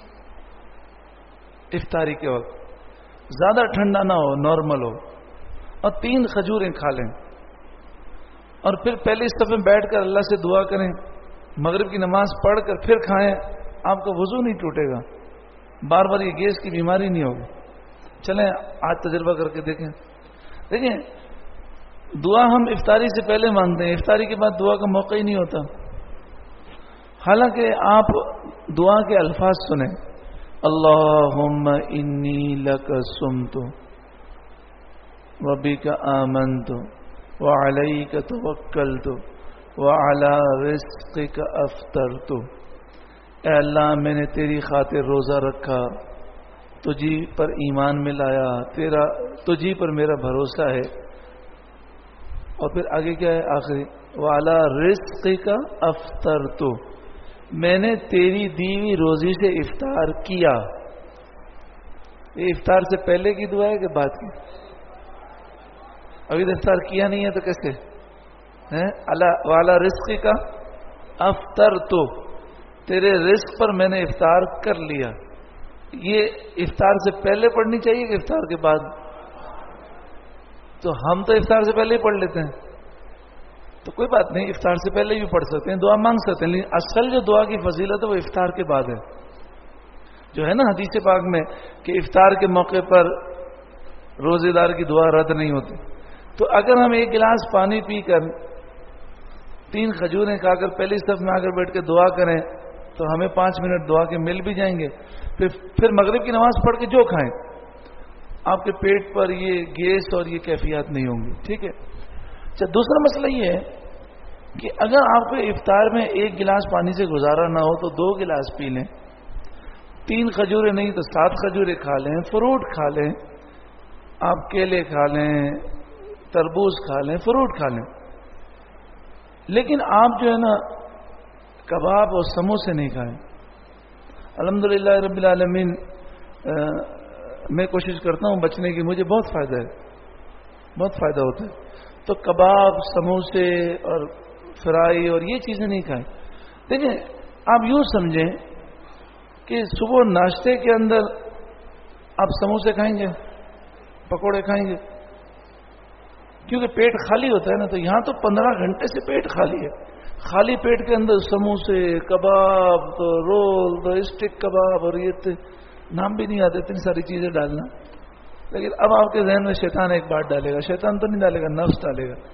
افطاری کے وقت، زیادہ ٹھنڈا نہ ہو، نارمل ہو، اور 3 کھجوریں کھا لیں، اور پھر پہلے صف میں بیٹھ کر اللہ سے دعا کریں، مغرب کی نماز پڑھ کر پھر کھائیں. آپ کا وضو نہیں ٹوٹے گا، بار بار یہ گیس کی بیماری نہیں ہوگی. چلیں آج تجربہ کر کے دیکھیں. دیکھیں دعا ہم افطاری سے پہلے مانگتے ہیں، افطاری کے بعد دعا کا موقع ہی نہیں ہوتا. حالانکہ آپ دعا کے الفاظ سنیں، اللہم انی لک صمت وبک آمنت وعلیک توکلت وعلی رزقک افطرت. اے اللہ میں نے تیری خاطر روزہ رکھا، تجھی پر ایمان میں لایا، تجھی پر میرا بھروسہ ہے. اور پھر آگے کیا ہے آخری، وعلی رزقک افطرت، میں نے تیری دی ہوئی روزی سے افطار کیا. یہ افطار سے پہلے کی دعا ہے کہ بعد کی؟ ابھی تو افطار کیا نہیں ہے تو کیسے؟ وعلی رزقک افطرت، تیرے رزق پر میں نے افطار کر لیا. یہ افطار سے پہلے پڑھنی چاہیے کہ افطار کے بعد؟ تو ہم تو افطار سے پہلے ہی پڑھ لیتے ہیں، تو کوئی بات نہیں، افطار سے پہلے بھی پڑھ سکتے ہیں، دعا مانگ سکتے ہیں. لیکن اصل جو دعا کی فضیلت ہے وہ افطار کے بعد ہے. جو ہے نا حدیث پاک میں کہ افطار کے موقع پر روزے دار کی دعا رد نہیں ہوتی. تو اگر ہم 1 گلاس پانی پی کر 3 کھجوریں کھا کر پہلی صف میں آ کر بیٹھ کے دعا کریں تو ہمیں 5 منٹ دعا کے مل بھی جائیں گے. پھر مغرب کی نماز پڑھ کے جو کھائیں آپ کے پیٹ پر یہ گیس اور یہ کیفیات نہیں ہوں گی. ٹھیک ہے. اچھا دوسرا مسئلہ یہ ہے کہ اگر آپ کو افطار میں 1 گلاس پانی سے گزارا نہ ہو تو 2 گلاس پی لیں، 3 کھجوریں نہیں تو 7 کھجوریں کھا لیں، فروٹ کھا لیں، آپ کیلے کھا لیں، تربوز کھا لیں، فروٹ کھا لیں. لیکن آپ جو ہے نا کباب اور سموسے نہیں کھائیں. الحمدللہ رب العالمین میں کوشش کرتا ہوں بچنے کی، مجھے بہت فائدہ ہے، بہت فائدہ ہوتا ہے. تو کباب، سموسے اور فرائی اور یہ چیزیں نہیں کھائیں. دیکھیں آپ یوں سمجھیں کہ صبح ناشتے کے اندر آپ سموسے کھائیں گے، پکوڑے کھائیں گے، کیونکہ پیٹ خالی ہوتا ہے نا. تو یہاں تو 15 گھنٹے سے پیٹ خالی ہے. خالی پیٹ کے اندر سموسے، کباب، تو رول، تو اسٹک کباب، اور یہ نام بھی نہیں آتے اتنی ساری چیزیں ڈالنا. لیکن اب آپ کے ذہن میں شیطان ایک بات ڈالے گا، شیطان تو نہیں ڈالے گا، نفس ڈالے گا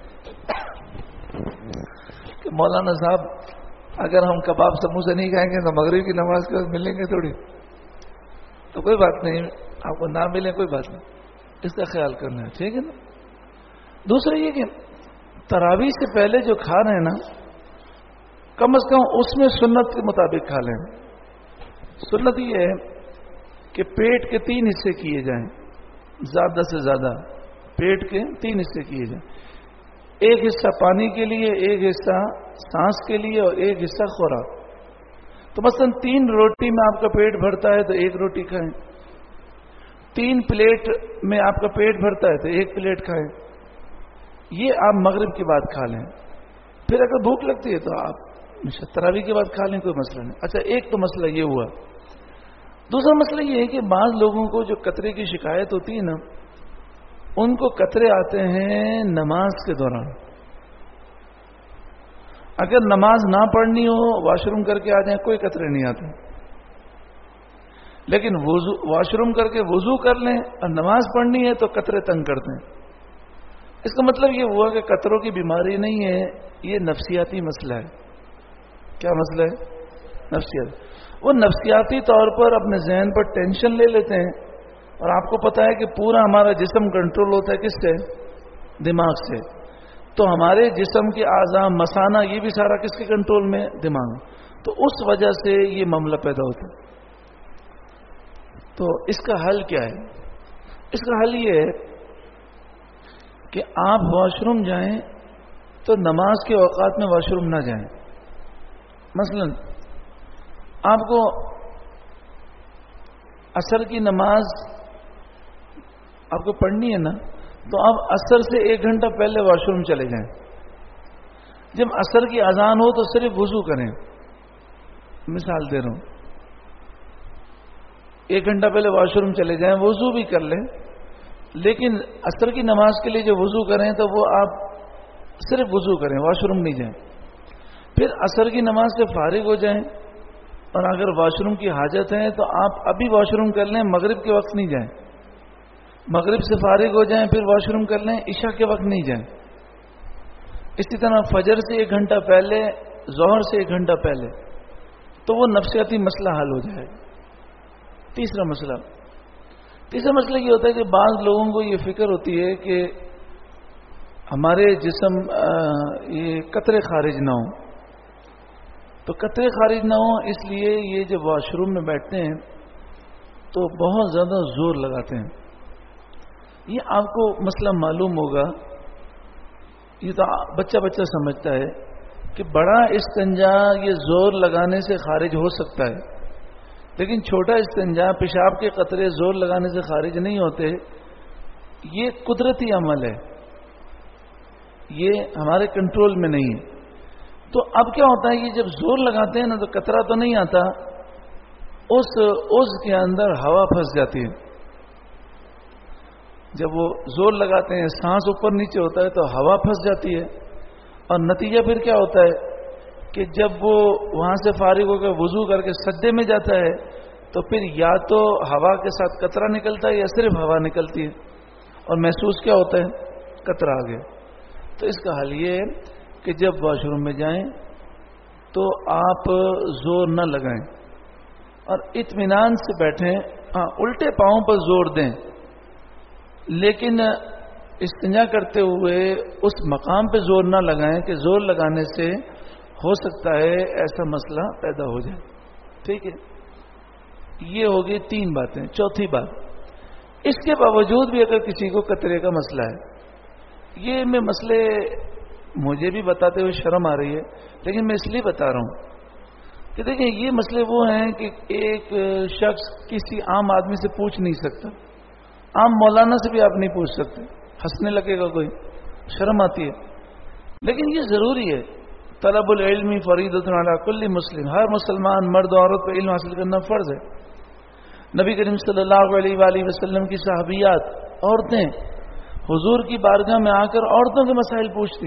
کہ مولانا صاحب اگر ہم کباب سموسے نہیں کھائیں گے تو مغرب کی نماز کے وقت ملیں گے تھوڑی. تو کوئی بات نہیں، آپ کو نہ ملے کوئی بات نہیں، اس کا خیال کرنا ہے. ٹھیک ہے نا. دوسرا یہ کہ تراویح سے پہلے جو کھا رہے ہیں نا کم از کم اس میں سنت کے مطابق کھا لیں. سنت یہ ہے کہ پیٹ کے 3 حصے کیے جائیں، زیادہ سے زیادہ پیٹ کے 3 حصے کیے جائیں. 1 حصہ پانی کے لیے، 1 حصہ سانس کے لیے، اور 1 حصہ خوراک. تو مثلا 3 روٹی میں آپ کا پیٹ بھرتا ہے تو 1 روٹی کھائیں. 3 پلیٹ میں آپ کا پیٹ بھرتا ہے تو 1 پلیٹ کھائیں. یہ آپ مغرب کے بعد کھا لیں. پھر اگر بھوک لگتی ہے تو آپ تراویح کے بعد کھا لیں، کوئی مسئلہ نہیں. اچھا ایک تو مسئلہ یہ ہوا. دوسرا مسئلہ یہ ہے کہ بعض لوگوں کو جو قطرے کی شکایت ہوتی ہے نا، ان کو قطرے آتے ہیں نماز کے دوران. اگر نماز نہ پڑھنی ہو، واش روم کر کے آ جائیں، کوئی قطرے نہیں آتے. لیکن واش روم کر کے وضو کر لیں اور نماز پڑھنی ہے تو قطرے تنگ کرتے ہیں. اس کا مطلب یہ ہوا کہ قطروں کی بیماری نہیں ہے، یہ نفسیاتی مسئلہ ہے. کیا مسئلہ ہے؟ نفسیات. وہ نفسیاتی طور پر اپنے ذہن پر ٹینشن لے لیتے ہیں اور آپ کو پتا ہے کہ پورا ہمارا جسم کنٹرول ہوتا ہے کس سے؟ دماغ سے. تو ہمارے جسم کے اعضاء مثانہ یہ بھی سارا کس کے کنٹرول میں؟ دماغ. تو اس وجہ سے یہ معاملہ پیدا ہوتا ہے. تو اس کا حل کیا ہے؟ اس کا حل یہ ہے کہ آپ واش روم جائیں تو نماز کے اوقات میں واش روم نہ جائیں. مثلا آپ کو عصر کی نماز آپ کو پڑھنی ہے نا، تو آپ عصر سے 1 گھنٹہ پہلے واش روم چلے جائیں. جب عصر کی اذان ہو تو صرف وضو کریں. مثال دے رہا ہوں، 1 گھنٹہ پہلے واش روم چلے جائیں، وضو بھی کر لیں، لیکن عصر کی نماز کے لیے جو وضو کریں تو وہ آپ صرف وضو کریں، واش روم نہیں جائیں. پھر عصر کی نماز سے فارغ ہو جائیں، اور اگر واش روم کی حاجت ہے تو آپ ابھی واش روم کر لیں، مغرب کے وقت نہیں جائیں. مغرب سے فارغ ہو جائیں پھر واش روم کر لیں، عشاء کے وقت نہیں جائیں. اسی طرح فجر سے 1 گھنٹہ پہلے، ظہر سے 1 گھنٹہ پہلے، تو وہ نفسیاتی مسئلہ حل ہو جائے. تیسرا مسئلہ یہ ہوتا ہے کہ بعض لوگوں کو یہ فکر ہوتی ہے کہ ہمارے جسم یہ قطرے خارج نہ ہوں. تو قطرے خارج نہ ہوں اس لیے یہ جب واش روم میں بیٹھتے ہیں تو بہت زیادہ زور لگاتے ہیں. یہ آپ کو مسئلہ معلوم ہوگا، یہ تو بچہ سمجھتا ہے کہ بڑا استنجا یہ زور لگانے سے خارج ہو سکتا ہے، لیکن چھوٹا استنجا پیشاب کے قطرے زور لگانے سے خارج نہیں ہوتے. یہ قدرتی عمل ہے، یہ ہمارے کنٹرول میں نہیں ہے. تو اب کیا ہوتا ہے کہ جب زور لگاتے ہیں نا تو قطرہ تو نہیں آتا، اس کے اندر ہوا پھنس جاتی ہے. جب وہ زور لگاتے ہیں سانس اوپر نیچے ہوتا ہے تو ہوا پھنس جاتی ہے، اور نتیجہ پھر کیا ہوتا ہے کہ جب وہ وہاں سے فارغ ہو کر وضو کر کے سجدے میں جاتا ہے تو پھر یا تو ہوا کے ساتھ قطرہ نکلتا ہے یا صرف ہوا نکلتی ہے، اور محسوس کیا ہوتا ہے؟ قطرہ آ گیا. تو اس کا حل یہ ہے کہ جب واش روم میں جائیں تو آپ زور نہ لگائیں اور اطمینان سے بیٹھیں. ہاں، الٹے پاؤں پر زور دیں، لیکن استنجا کرتے ہوئے اس مقام پہ زور نہ لگائیں کہ زور لگانے سے ہو سکتا ہے ایسا مسئلہ پیدا ہو جائے. ٹھیک ہے، یہ ہوگی 3 باتیں. چوتھی بات، اس کے باوجود بھی اگر کسی کو قطرے کا مسئلہ ہے، یہ میں مسئلے مجھے بھی بتاتے ہوئے شرم آ رہی ہے، لیکن میں اس لیے بتا رہا ہوں کہ دیکھیں یہ مسئلے وہ ہیں کہ ایک شخص کسی عام آدمی سے پوچھ نہیں سکتا. عام مولانا سے بھی آپ نہیں پوچھ سکتے، ہنسنے لگے گا کوئی، شرم آتی ہے. لیکن یہ ضروری ہے. طلب العلم فریضۃ علی کل مسلم، ہر مسلمان مرد و عورت پہ علم حاصل کرنا فرض ہے. نبی کریم صلی اللہ علیہ وآلہ وسلم کی صحابیات عورتیں حضور کی بارگاہ میں آ کر عورتوں کے مسائل پوچھتی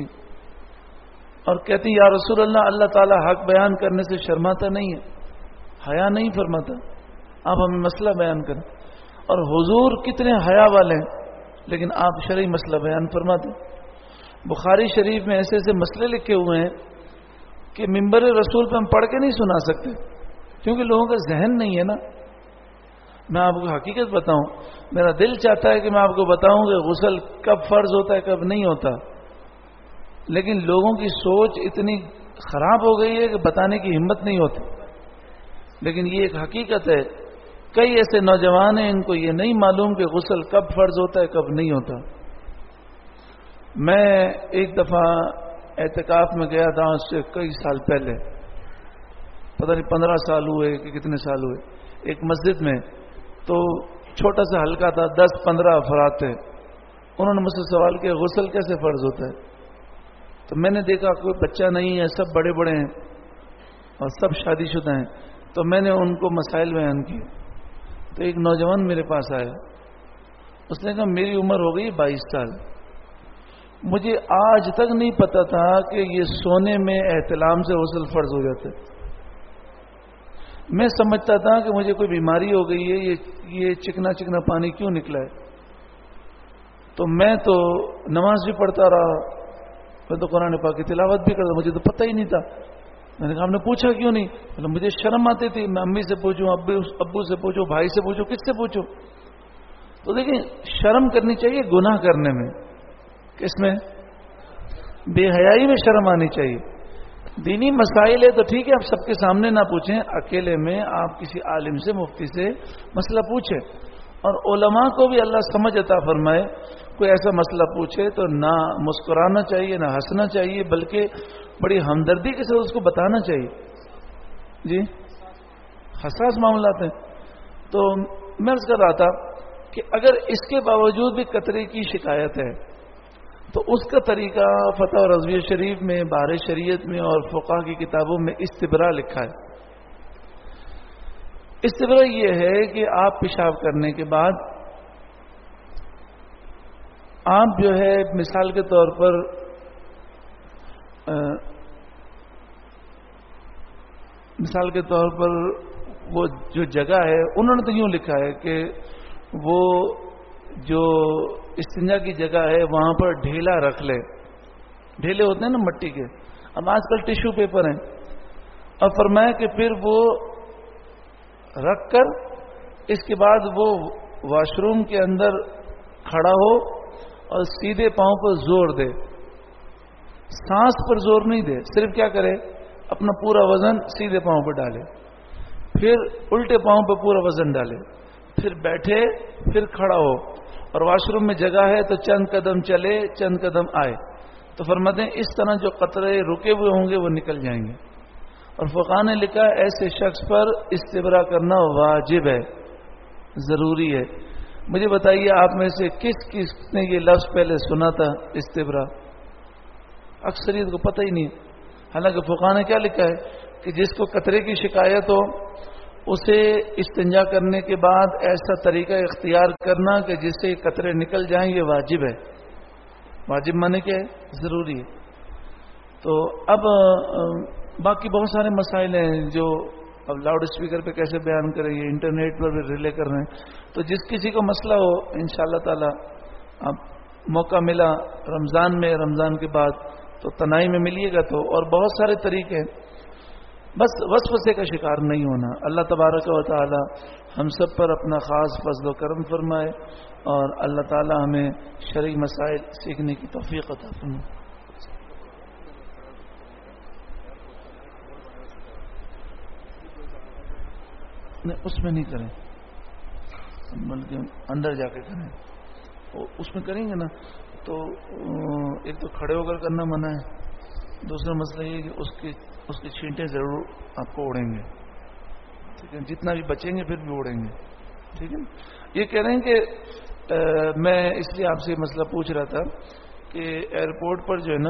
اور کہتی یا رسول اللہ، اللہ تعالیٰ حق بیان کرنے سے شرماتا نہیں ہے، حیا نہیں فرماتا، آپ ہمیں مسئلہ بیان کریں. اور حضور کتنے حیا والے ہیں، لیکن آپ شرعی مسئلہ بیان فرماتے. بخاری شریف میں ایسے ایسے مسئلے لکھے ہوئے ہیں کہ منبر رسول پہ ہم پڑھ کے نہیں سنا سکتے، کیونکہ لوگوں کا ذہن نہیں ہے نا. میں آپ کو حقیقت بتاؤں، میرا دل چاہتا ہے کہ میں آپ کو بتاؤں کہ غسل کب فرض ہوتا ہے کب نہیں ہوتا، لیکن لوگوں کی سوچ اتنی خراب ہو گئی ہے کہ بتانے کی ہمت نہیں ہوتی. لیکن یہ ایک حقیقت ہے، کئی ایسے نوجوان ہیں ان کو یہ نہیں معلوم کہ غسل کب فرض ہوتا ہے کب نہیں ہوتا. میں ایک دفعہ اعتکاف میں گیا تھا، اس سے کئی سال پہلے، پتہ نہیں 15 سال ہوئے کہ کتنے سال ہوئے، ایک مسجد میں. تو چھوٹا سا حلقہ تھا، 10-15 افراد تھے. انہوں نے مجھ سے سوال کیا غسل کیسے فرض ہوتا ہے؟ تو میں نے دیکھا کوئی بچہ نہیں ہے، سب بڑے بڑے ہیں اور سب شادی شدہ ہیں. تو میں نے ان کو مسائل بیان کیے. تو ایک نوجوان میرے پاس آیا، اس نے کہا میری عمر ہو گئی 22 سال، مجھے آج تک نہیں پتا تھا کہ یہ سونے میں احتلام سے غسل فرض ہو جاتا ہے. میں سمجھتا تھا کہ مجھے کوئی بیماری ہو گئی ہے، یہ چکنا چکنا پانی کیوں نکلا ہے. تو میں تو نماز بھی پڑھتا رہا، میں تو قرآن پاک کی تلاوت بھی کرتا، مجھے تو پتہ ہی نہیں تھا. میں نے کہا ہم نے پوچھا کیوں نہیں؟ مجھے شرم آتی تھی، میں امی سے پوچھوں، ابو سے پوچھوں، بھائی سے پوچھوں، کس سے پوچھوں. تو دیکھیں شرم کرنی چاہیے گناہ کرنے میں. کس میں؟ بے حیائی میں شرم آنی چاہیے. دینی مسائل ہے تو ٹھیک ہے آپ سب کے سامنے نہ پوچھیں, اکیلے میں آپ کسی عالم سے مفتی سے مسئلہ پوچھیں. اور علماء کو بھی اللہ سمجھ عطا فرمائے, کوئی ایسا مسئلہ پوچھے تو نہ مسکرانا چاہیے نہ ہنسنا چاہیے, بلکہ بڑی ہمدردی کے ساتھ اس کو بتانا چاہیے. جی حساس معاملات ہیں. تو میں عرض کر رہا تھا کہ اگر اس کے باوجود بھی قطرے کی شکایت ہے تو اس کا طریقہ فتح و رضویہ شریف میں, بہار شریعت میں اور فقہ کی کتابوں میں استبراء لکھا ہے. استبراء یہ ہے کہ آپ پیشاب کرنے کے بعد آپ جو ہے مثال کے طور پر وہ جو جگہ ہے انہوں نے تو یوں لکھا ہے کہ وہ جو استنجا کی جگہ ہے وہاں پر ڈھیلا رکھ لے. ڈھیلے ہوتے ہیں نا مٹی کے, اب آج کل ٹیشو پیپر ہیں. اب فرمایا کہ پھر وہ رکھ کر اس کے بعد وہ واش روم کے اندر کھڑا ہو اور سیدھے پاؤں پر زور دے, سانس پر زور نہیں دے, صرف کیا کرے اپنا پورا وزن سیدھے پاؤں پر ڈالے, پھر الٹے پاؤں پر پورا وزن ڈالے, پھر بیٹھے, پھر کھڑا ہو, اور واش روم میں جگہ ہے تو چند قدم چلے چند قدم آئے. تو فرماتے ہیں اس طرح جو قطرے رکے ہوئے ہوں گے وہ نکل جائیں گے. اور فقہ نے لکھا ایسے شخص پر استبراء کرنا واجب ہے, ضروری ہے. مجھے بتائیے آپ میں سے کس کس نے یہ لفظ پہلے سنا تھا استبراء؟ اکثریت کو پتہ ہی نہیں. حالانکہ فقہ نے کیا لکھا ہے کہ جس کو قطرے کی شکایت ہو اسے استنجا کرنے کے بعد ایسا طریقہ اختیار کرنا کہ جس سے قطرے نکل جائیں, یہ واجب ہے. واجب مانے کیا ہے؟ ضروری ہے. تو اب باقی بہت سارے مسائل ہیں جو اب لاؤڈ اسپیکر پہ کیسے بیان کریں, یہ انٹرنیٹ پر بھی ریلے کر رہے ہیں. تو جس کسی کو مسئلہ ہو انشاءاللہ تعالی اب موقع ملا رمضان میں, رمضان کے بعد تو تنہائی میں ملیے گا تو, اور بہت سارے طریقے, بس وسوسے کا شکار نہیں ہونا. اللہ تبارک و تعالی ہم سب پر اپنا خاص فضل و کرم فرمائے, اور اللہ تعالی ہمیں شرعی مسائل سیکھنے کی توفیق عطا فرمائے. اس میں نہیں کریں, بلکہ اندر جا کے کریں. اس میں کریں گے نا تو ایک تو کھڑے ہو کر کرنا منع ہے, دوسرا مسئلہ یہ کہ اس کے چھینٹے ضرور آپ کو اڑیں گے. ٹھیک ہے, جتنا بھی بچیں گے پھر بھی اڑیں گے. ٹھیک ہے. یہ کہہ رہے ہیں کہ میں اس لیے آپ سے یہ مسئلہ پوچھ رہا تھا کہ ایئرپورٹ پر جو ہے نا,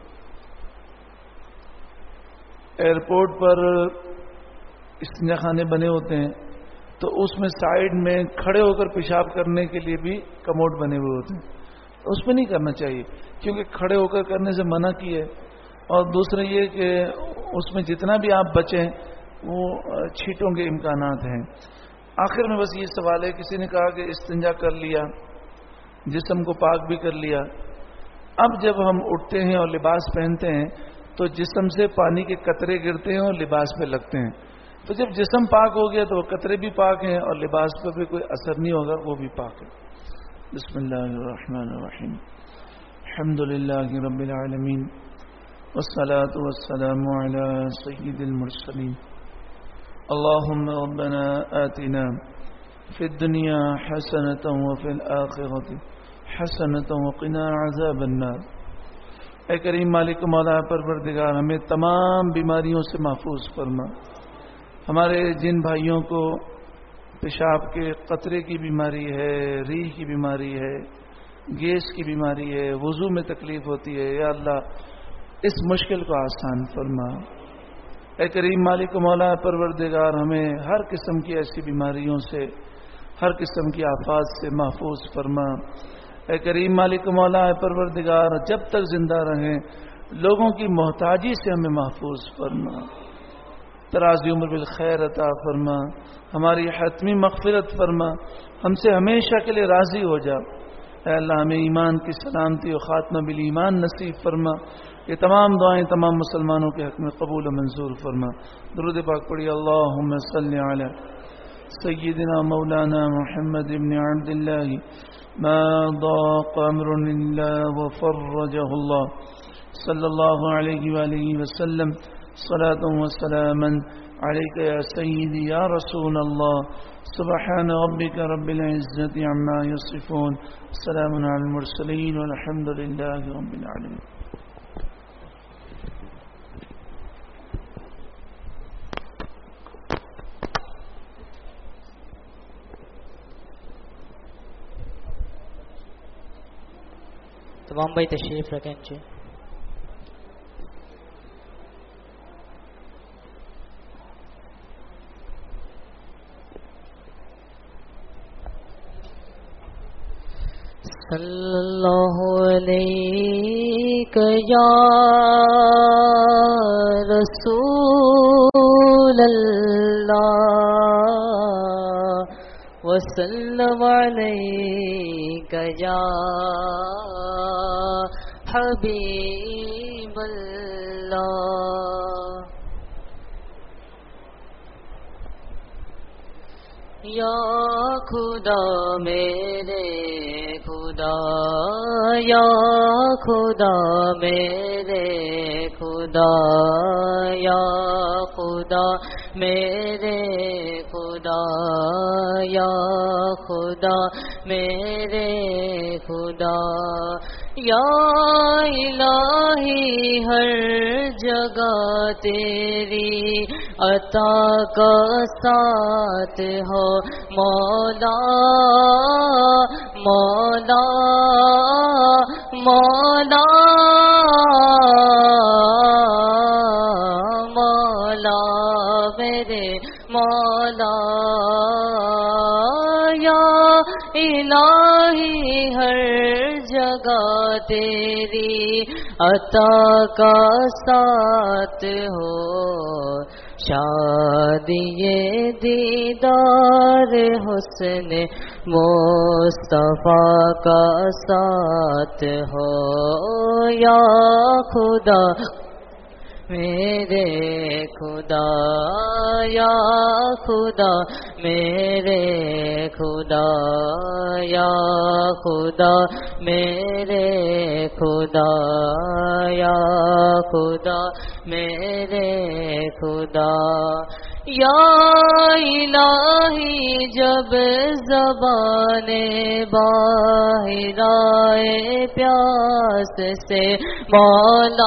ایئرپورٹ پر استنجا خانے بنے ہوتے ہیں تو اس میں سائیڈ میں کھڑے ہو کر پیشاب کرنے کے لیے بھی کموڈ بنے ہوئے ہوتے ہیں. اس میں نہیں کرنا چاہیے کیونکہ کھڑے ہو کر کرنے سے منع کی ہے. اور دوسرا یہ کہ اس میں جتنا بھی آپ بچیں وہ چھینٹوں کے امکانات ہیں. آخر میں بس یہ سوال ہے, کسی نے کہا کہ استنجا کر لیا, جسم کو پاک بھی کر لیا, اب جب ہم اٹھتے ہیں اور لباس پہنتے ہیں تو جسم سے پانی کے قطرے گرتے ہیں اور لباس پہ لگتے ہیں. تو جب جسم پاک ہو گیا تو وہ قطرے بھی پاک ہیں اور لباس پر بھی کوئی اثر نہیں ہوگا, وہ بھی پاک ہے. بسم اللہ الرحمن الرحیم. الحمد للہ رب العالمین والصلاة والسلام علی سید المرسلین. اللہم ربنا آتنا فی الدنیا حسنة وفی الآخرة حسنة وقنا عذاب النار. اے کریم مالک مولا پروردگار ہمیں تمام بیماریوں سے محفوظ فرما. ہمارے جن بھائیوں کو پیشاب کے قطرے کی بیماری ہے, ریح کی بیماری ہے, گیس کی بیماری ہے, وضو میں تکلیف ہوتی ہے, یا اللہ اس مشکل کو آسان فرما. اے کریم مالک مولا پروردگار ہمیں ہر قسم کی ایسی بیماریوں سے, ہر قسم کی آفات سے محفوظ فرما. اے کریم مالک مولا پروردگار جب تک زندہ رہیں لوگوں کی محتاجی سے ہمیں محفوظ فرما. تراضی عمر بالخیر عطا فرما. ہماری حتمی مغفرت فرما. ہم سے ہمیشہ کے لیے راضی ہو جا. اے اللہ ہمیں ایمان کی سلامتی اور خاتمہ بالایمان نصیب فرما. یہ تمام دعائیں تمام مسلمانوں کے حق میں قبول و منظور فرما. درود پاک پڑھی. اللہم صلی علی سيدنا مولانا محمد بن عبد الله ما ضاق أمر إلا وفرجه الله صلى الله عليه وآله وسلم صلاة وسلاما عليك يا سيدي يا رسول الله سبحان ربك رب العزة عما يصفون سلام على المرسلين والحمد لله رب العالمين. تمام بھائی تشریف رکھیں جی. صلی اللہ علیہ یا رسول اللہ وسلم علیک یا حبیب اللہ. یا خدا میرے خدا یا خدا میرے خدا یا خدا میرے خدا یا خدا میرے خدا یا الہی ہر جگہ تیری عطا کا ساتھ ہو مولا مولا مولا مولا میرے مولا یا الہی ہر جگہ تیری عطا کا ساتھ ہو شادی دیدار حسن مصطفیٰ کا ساتھ ہو یا خدا میرے خدا یا خدا میرے خدا یا خدا میرے خدا یا خدا میرے خدا یا الہی جب زبان باہر آئے پیاس سے مولا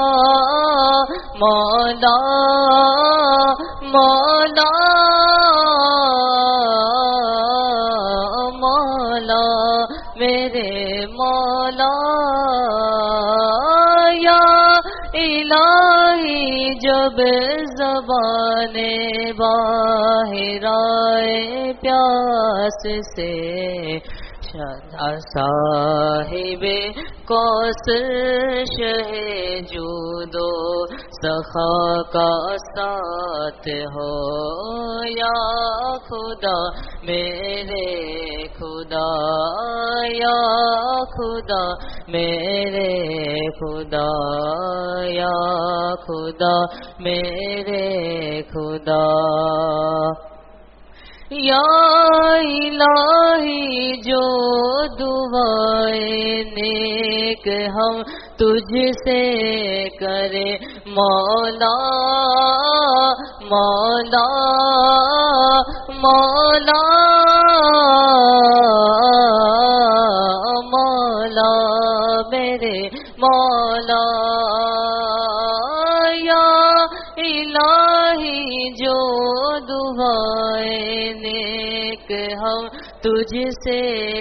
مولا مولا مولا میرے مولا یا الہی جب زبان باہر آئے پیاس سے صاحب کوثر شہ جود و سخا کا ساتھ ہو یا خدا میرے خدا یا خدا میرے خدا یا خدا میرے خدا یا الہی جو دعائیں نیک ہم تجھ سے کرے مولا مولا مولا مولا میرے مولا یا الہی جو دعائیں نیک ہم تجھ سے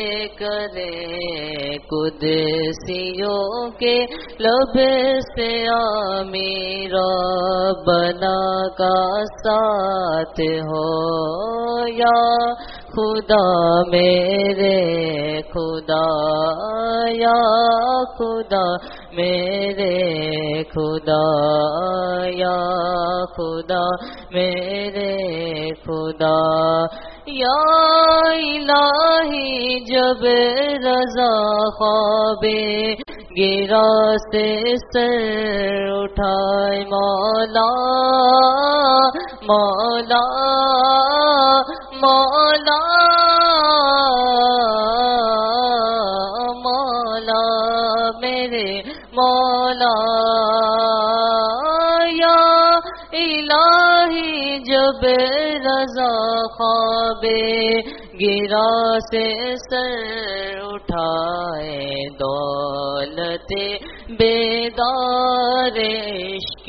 کریں قدسیوں کے لب سے آمین ربنا کا ساتھ ہو یا خدا میرے خدا یا خدا میرے خدا یا خدا میرے خدا یا الہی جب رضا خواب گرا سے سر اٹھائے مولا مولا مولا مولا میرے مولا یا الہی جب رضا خواب گرا سے سر اٹھائے دولت بیدار عشق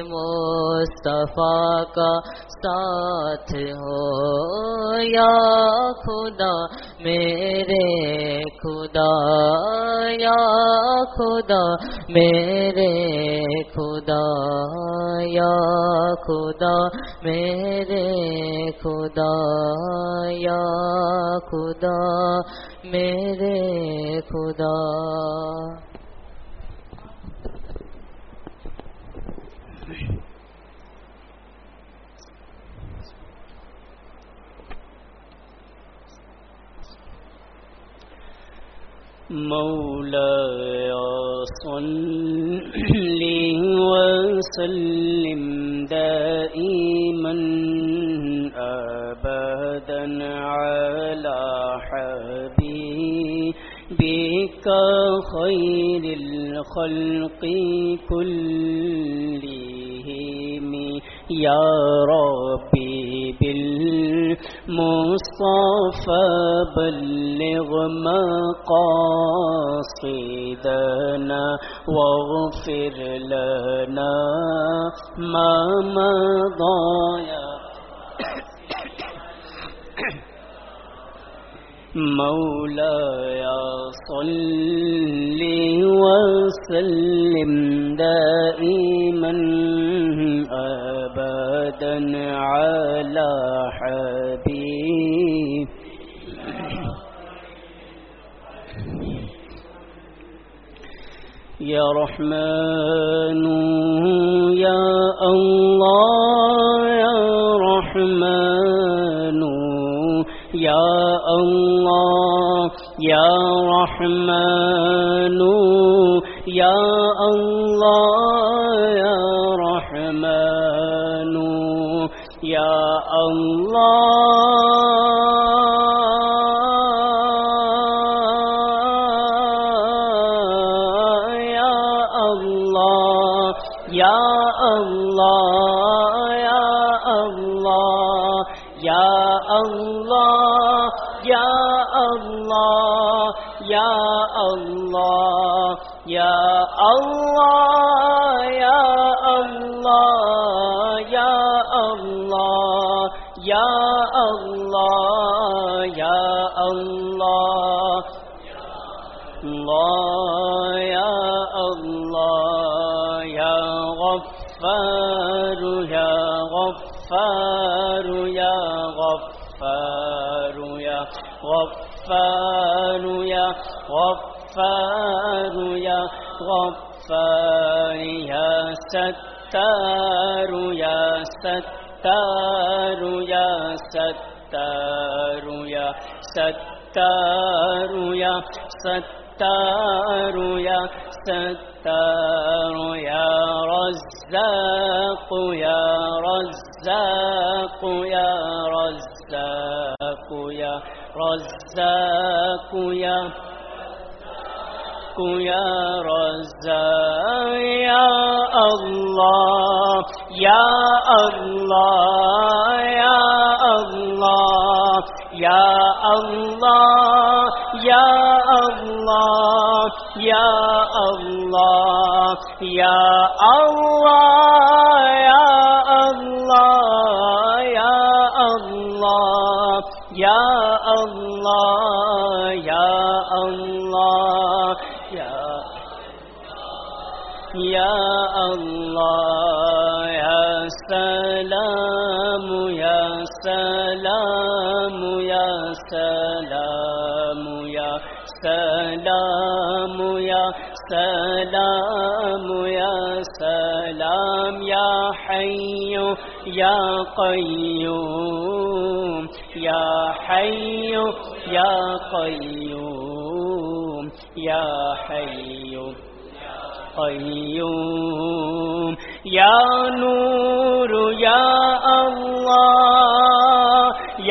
مصطفیٰ کا ساتھ ہو یا خدا میرے خدا یا خدا میرے خدا یا خدا میرے خدا یا خدا میرے خدا. مولاي صل وسلم دائما أبدا على حبيبك خير الخلق كلهم يا ربي بالمصطفى بلغ مقاصدنا واغفر لنا ما مضى مولاي صل وسلم دائما أبدا على حبيب يا رحمن يا الله يا رحمن يا الله يا رحمن يا الله يا رحمن يا الله يا الله يا الله يا الله يا الله يا الله يا الله يا الله يا الله يا الله يا الله يا الله الله يا الله يا غفار يا غفار يا غفار يا غفار يا غفار يا غفار يا ستار يا ستار يا ستار يا ستار يا ستار يا ستار يا رزاق يا رزاق يا رزاق يا رزاق يا يا رزاق يا الله يا الله يا الله يا الله يا الله يا الله يا الله يا الله يا الله يا الله يا الله يا الله يا سلام يا سلام يا سلام يا سلام يا سلام يا سلام يا حي يا قيوم يا حي يا قيوم يا حي قيوم يا نور يا الله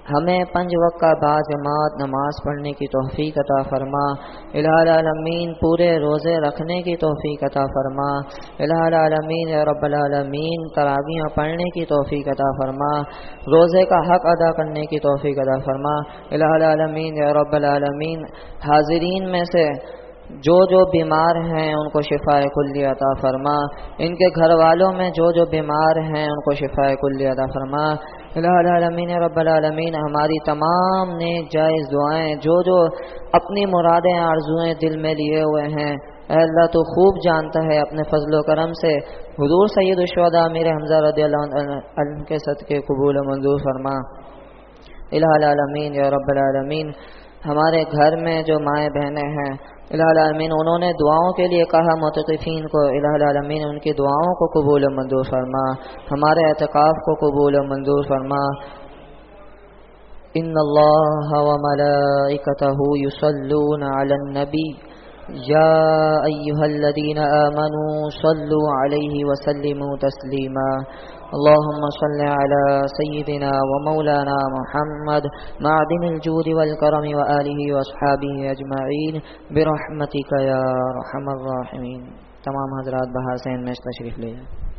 ہمیں 5 وقت کا باجماعت نماز پڑھنے کی توفیق عطا فرما۔ الہ العالمین پورے روزے رکھنے کی توفیق عطا فرما۔ الہ العالمین یا رب العالمین تراویح پڑھنے کی توفیق عطا فرما۔ روزے کا حق ادا کرنے کی توفیق عطا فرما۔ الہ العالمین یا رب العالمین حاضرین میں سے جو بیمار ہیں ان کو شفاء کلی عطا فرما۔ ان کے گھر والوں میں جو بیمار ہیں ان کو شفاء کلی عطا فرما۔ الہ العالمین رب العالمین ہماری تمام نیک جائز دعائیں جو اپنی مرادیں آرزوئیں دل میں لیے ہوئے ہیں اے اللہ تو خوب جانتا ہے، اپنے فضل و کرم سے حضور سید الشہداء امیر حمزہ رضی اللہ عنہ کے صدقے قبول و منظور فرما۔ الہ العالمین یا رب العالمین ہمارے گھر میں جو مائیں بہنیں ہیں الہ العالمین انہوں نے دعاؤں کے لیے کہا، معتکفین کو الہ العالمین ان کی دعاؤں کو قبول و منظور فرما، ہمارے اعتکاف کو قبول و منظور فرما۔ ان اللہ و ملائکتہ یصلون علی النبی یا ایہا الذین آمنوا صلوا علیہ وسلموا تسلیما۔ اللهم صل على سيدنا ومولانا محمد معدن الجود والكرم وآله وأصحابه أجمعين برحمتك يا أرحم الراحمين۔ تمام حضرات بہار سے ان میں تشریف لے جائیں۔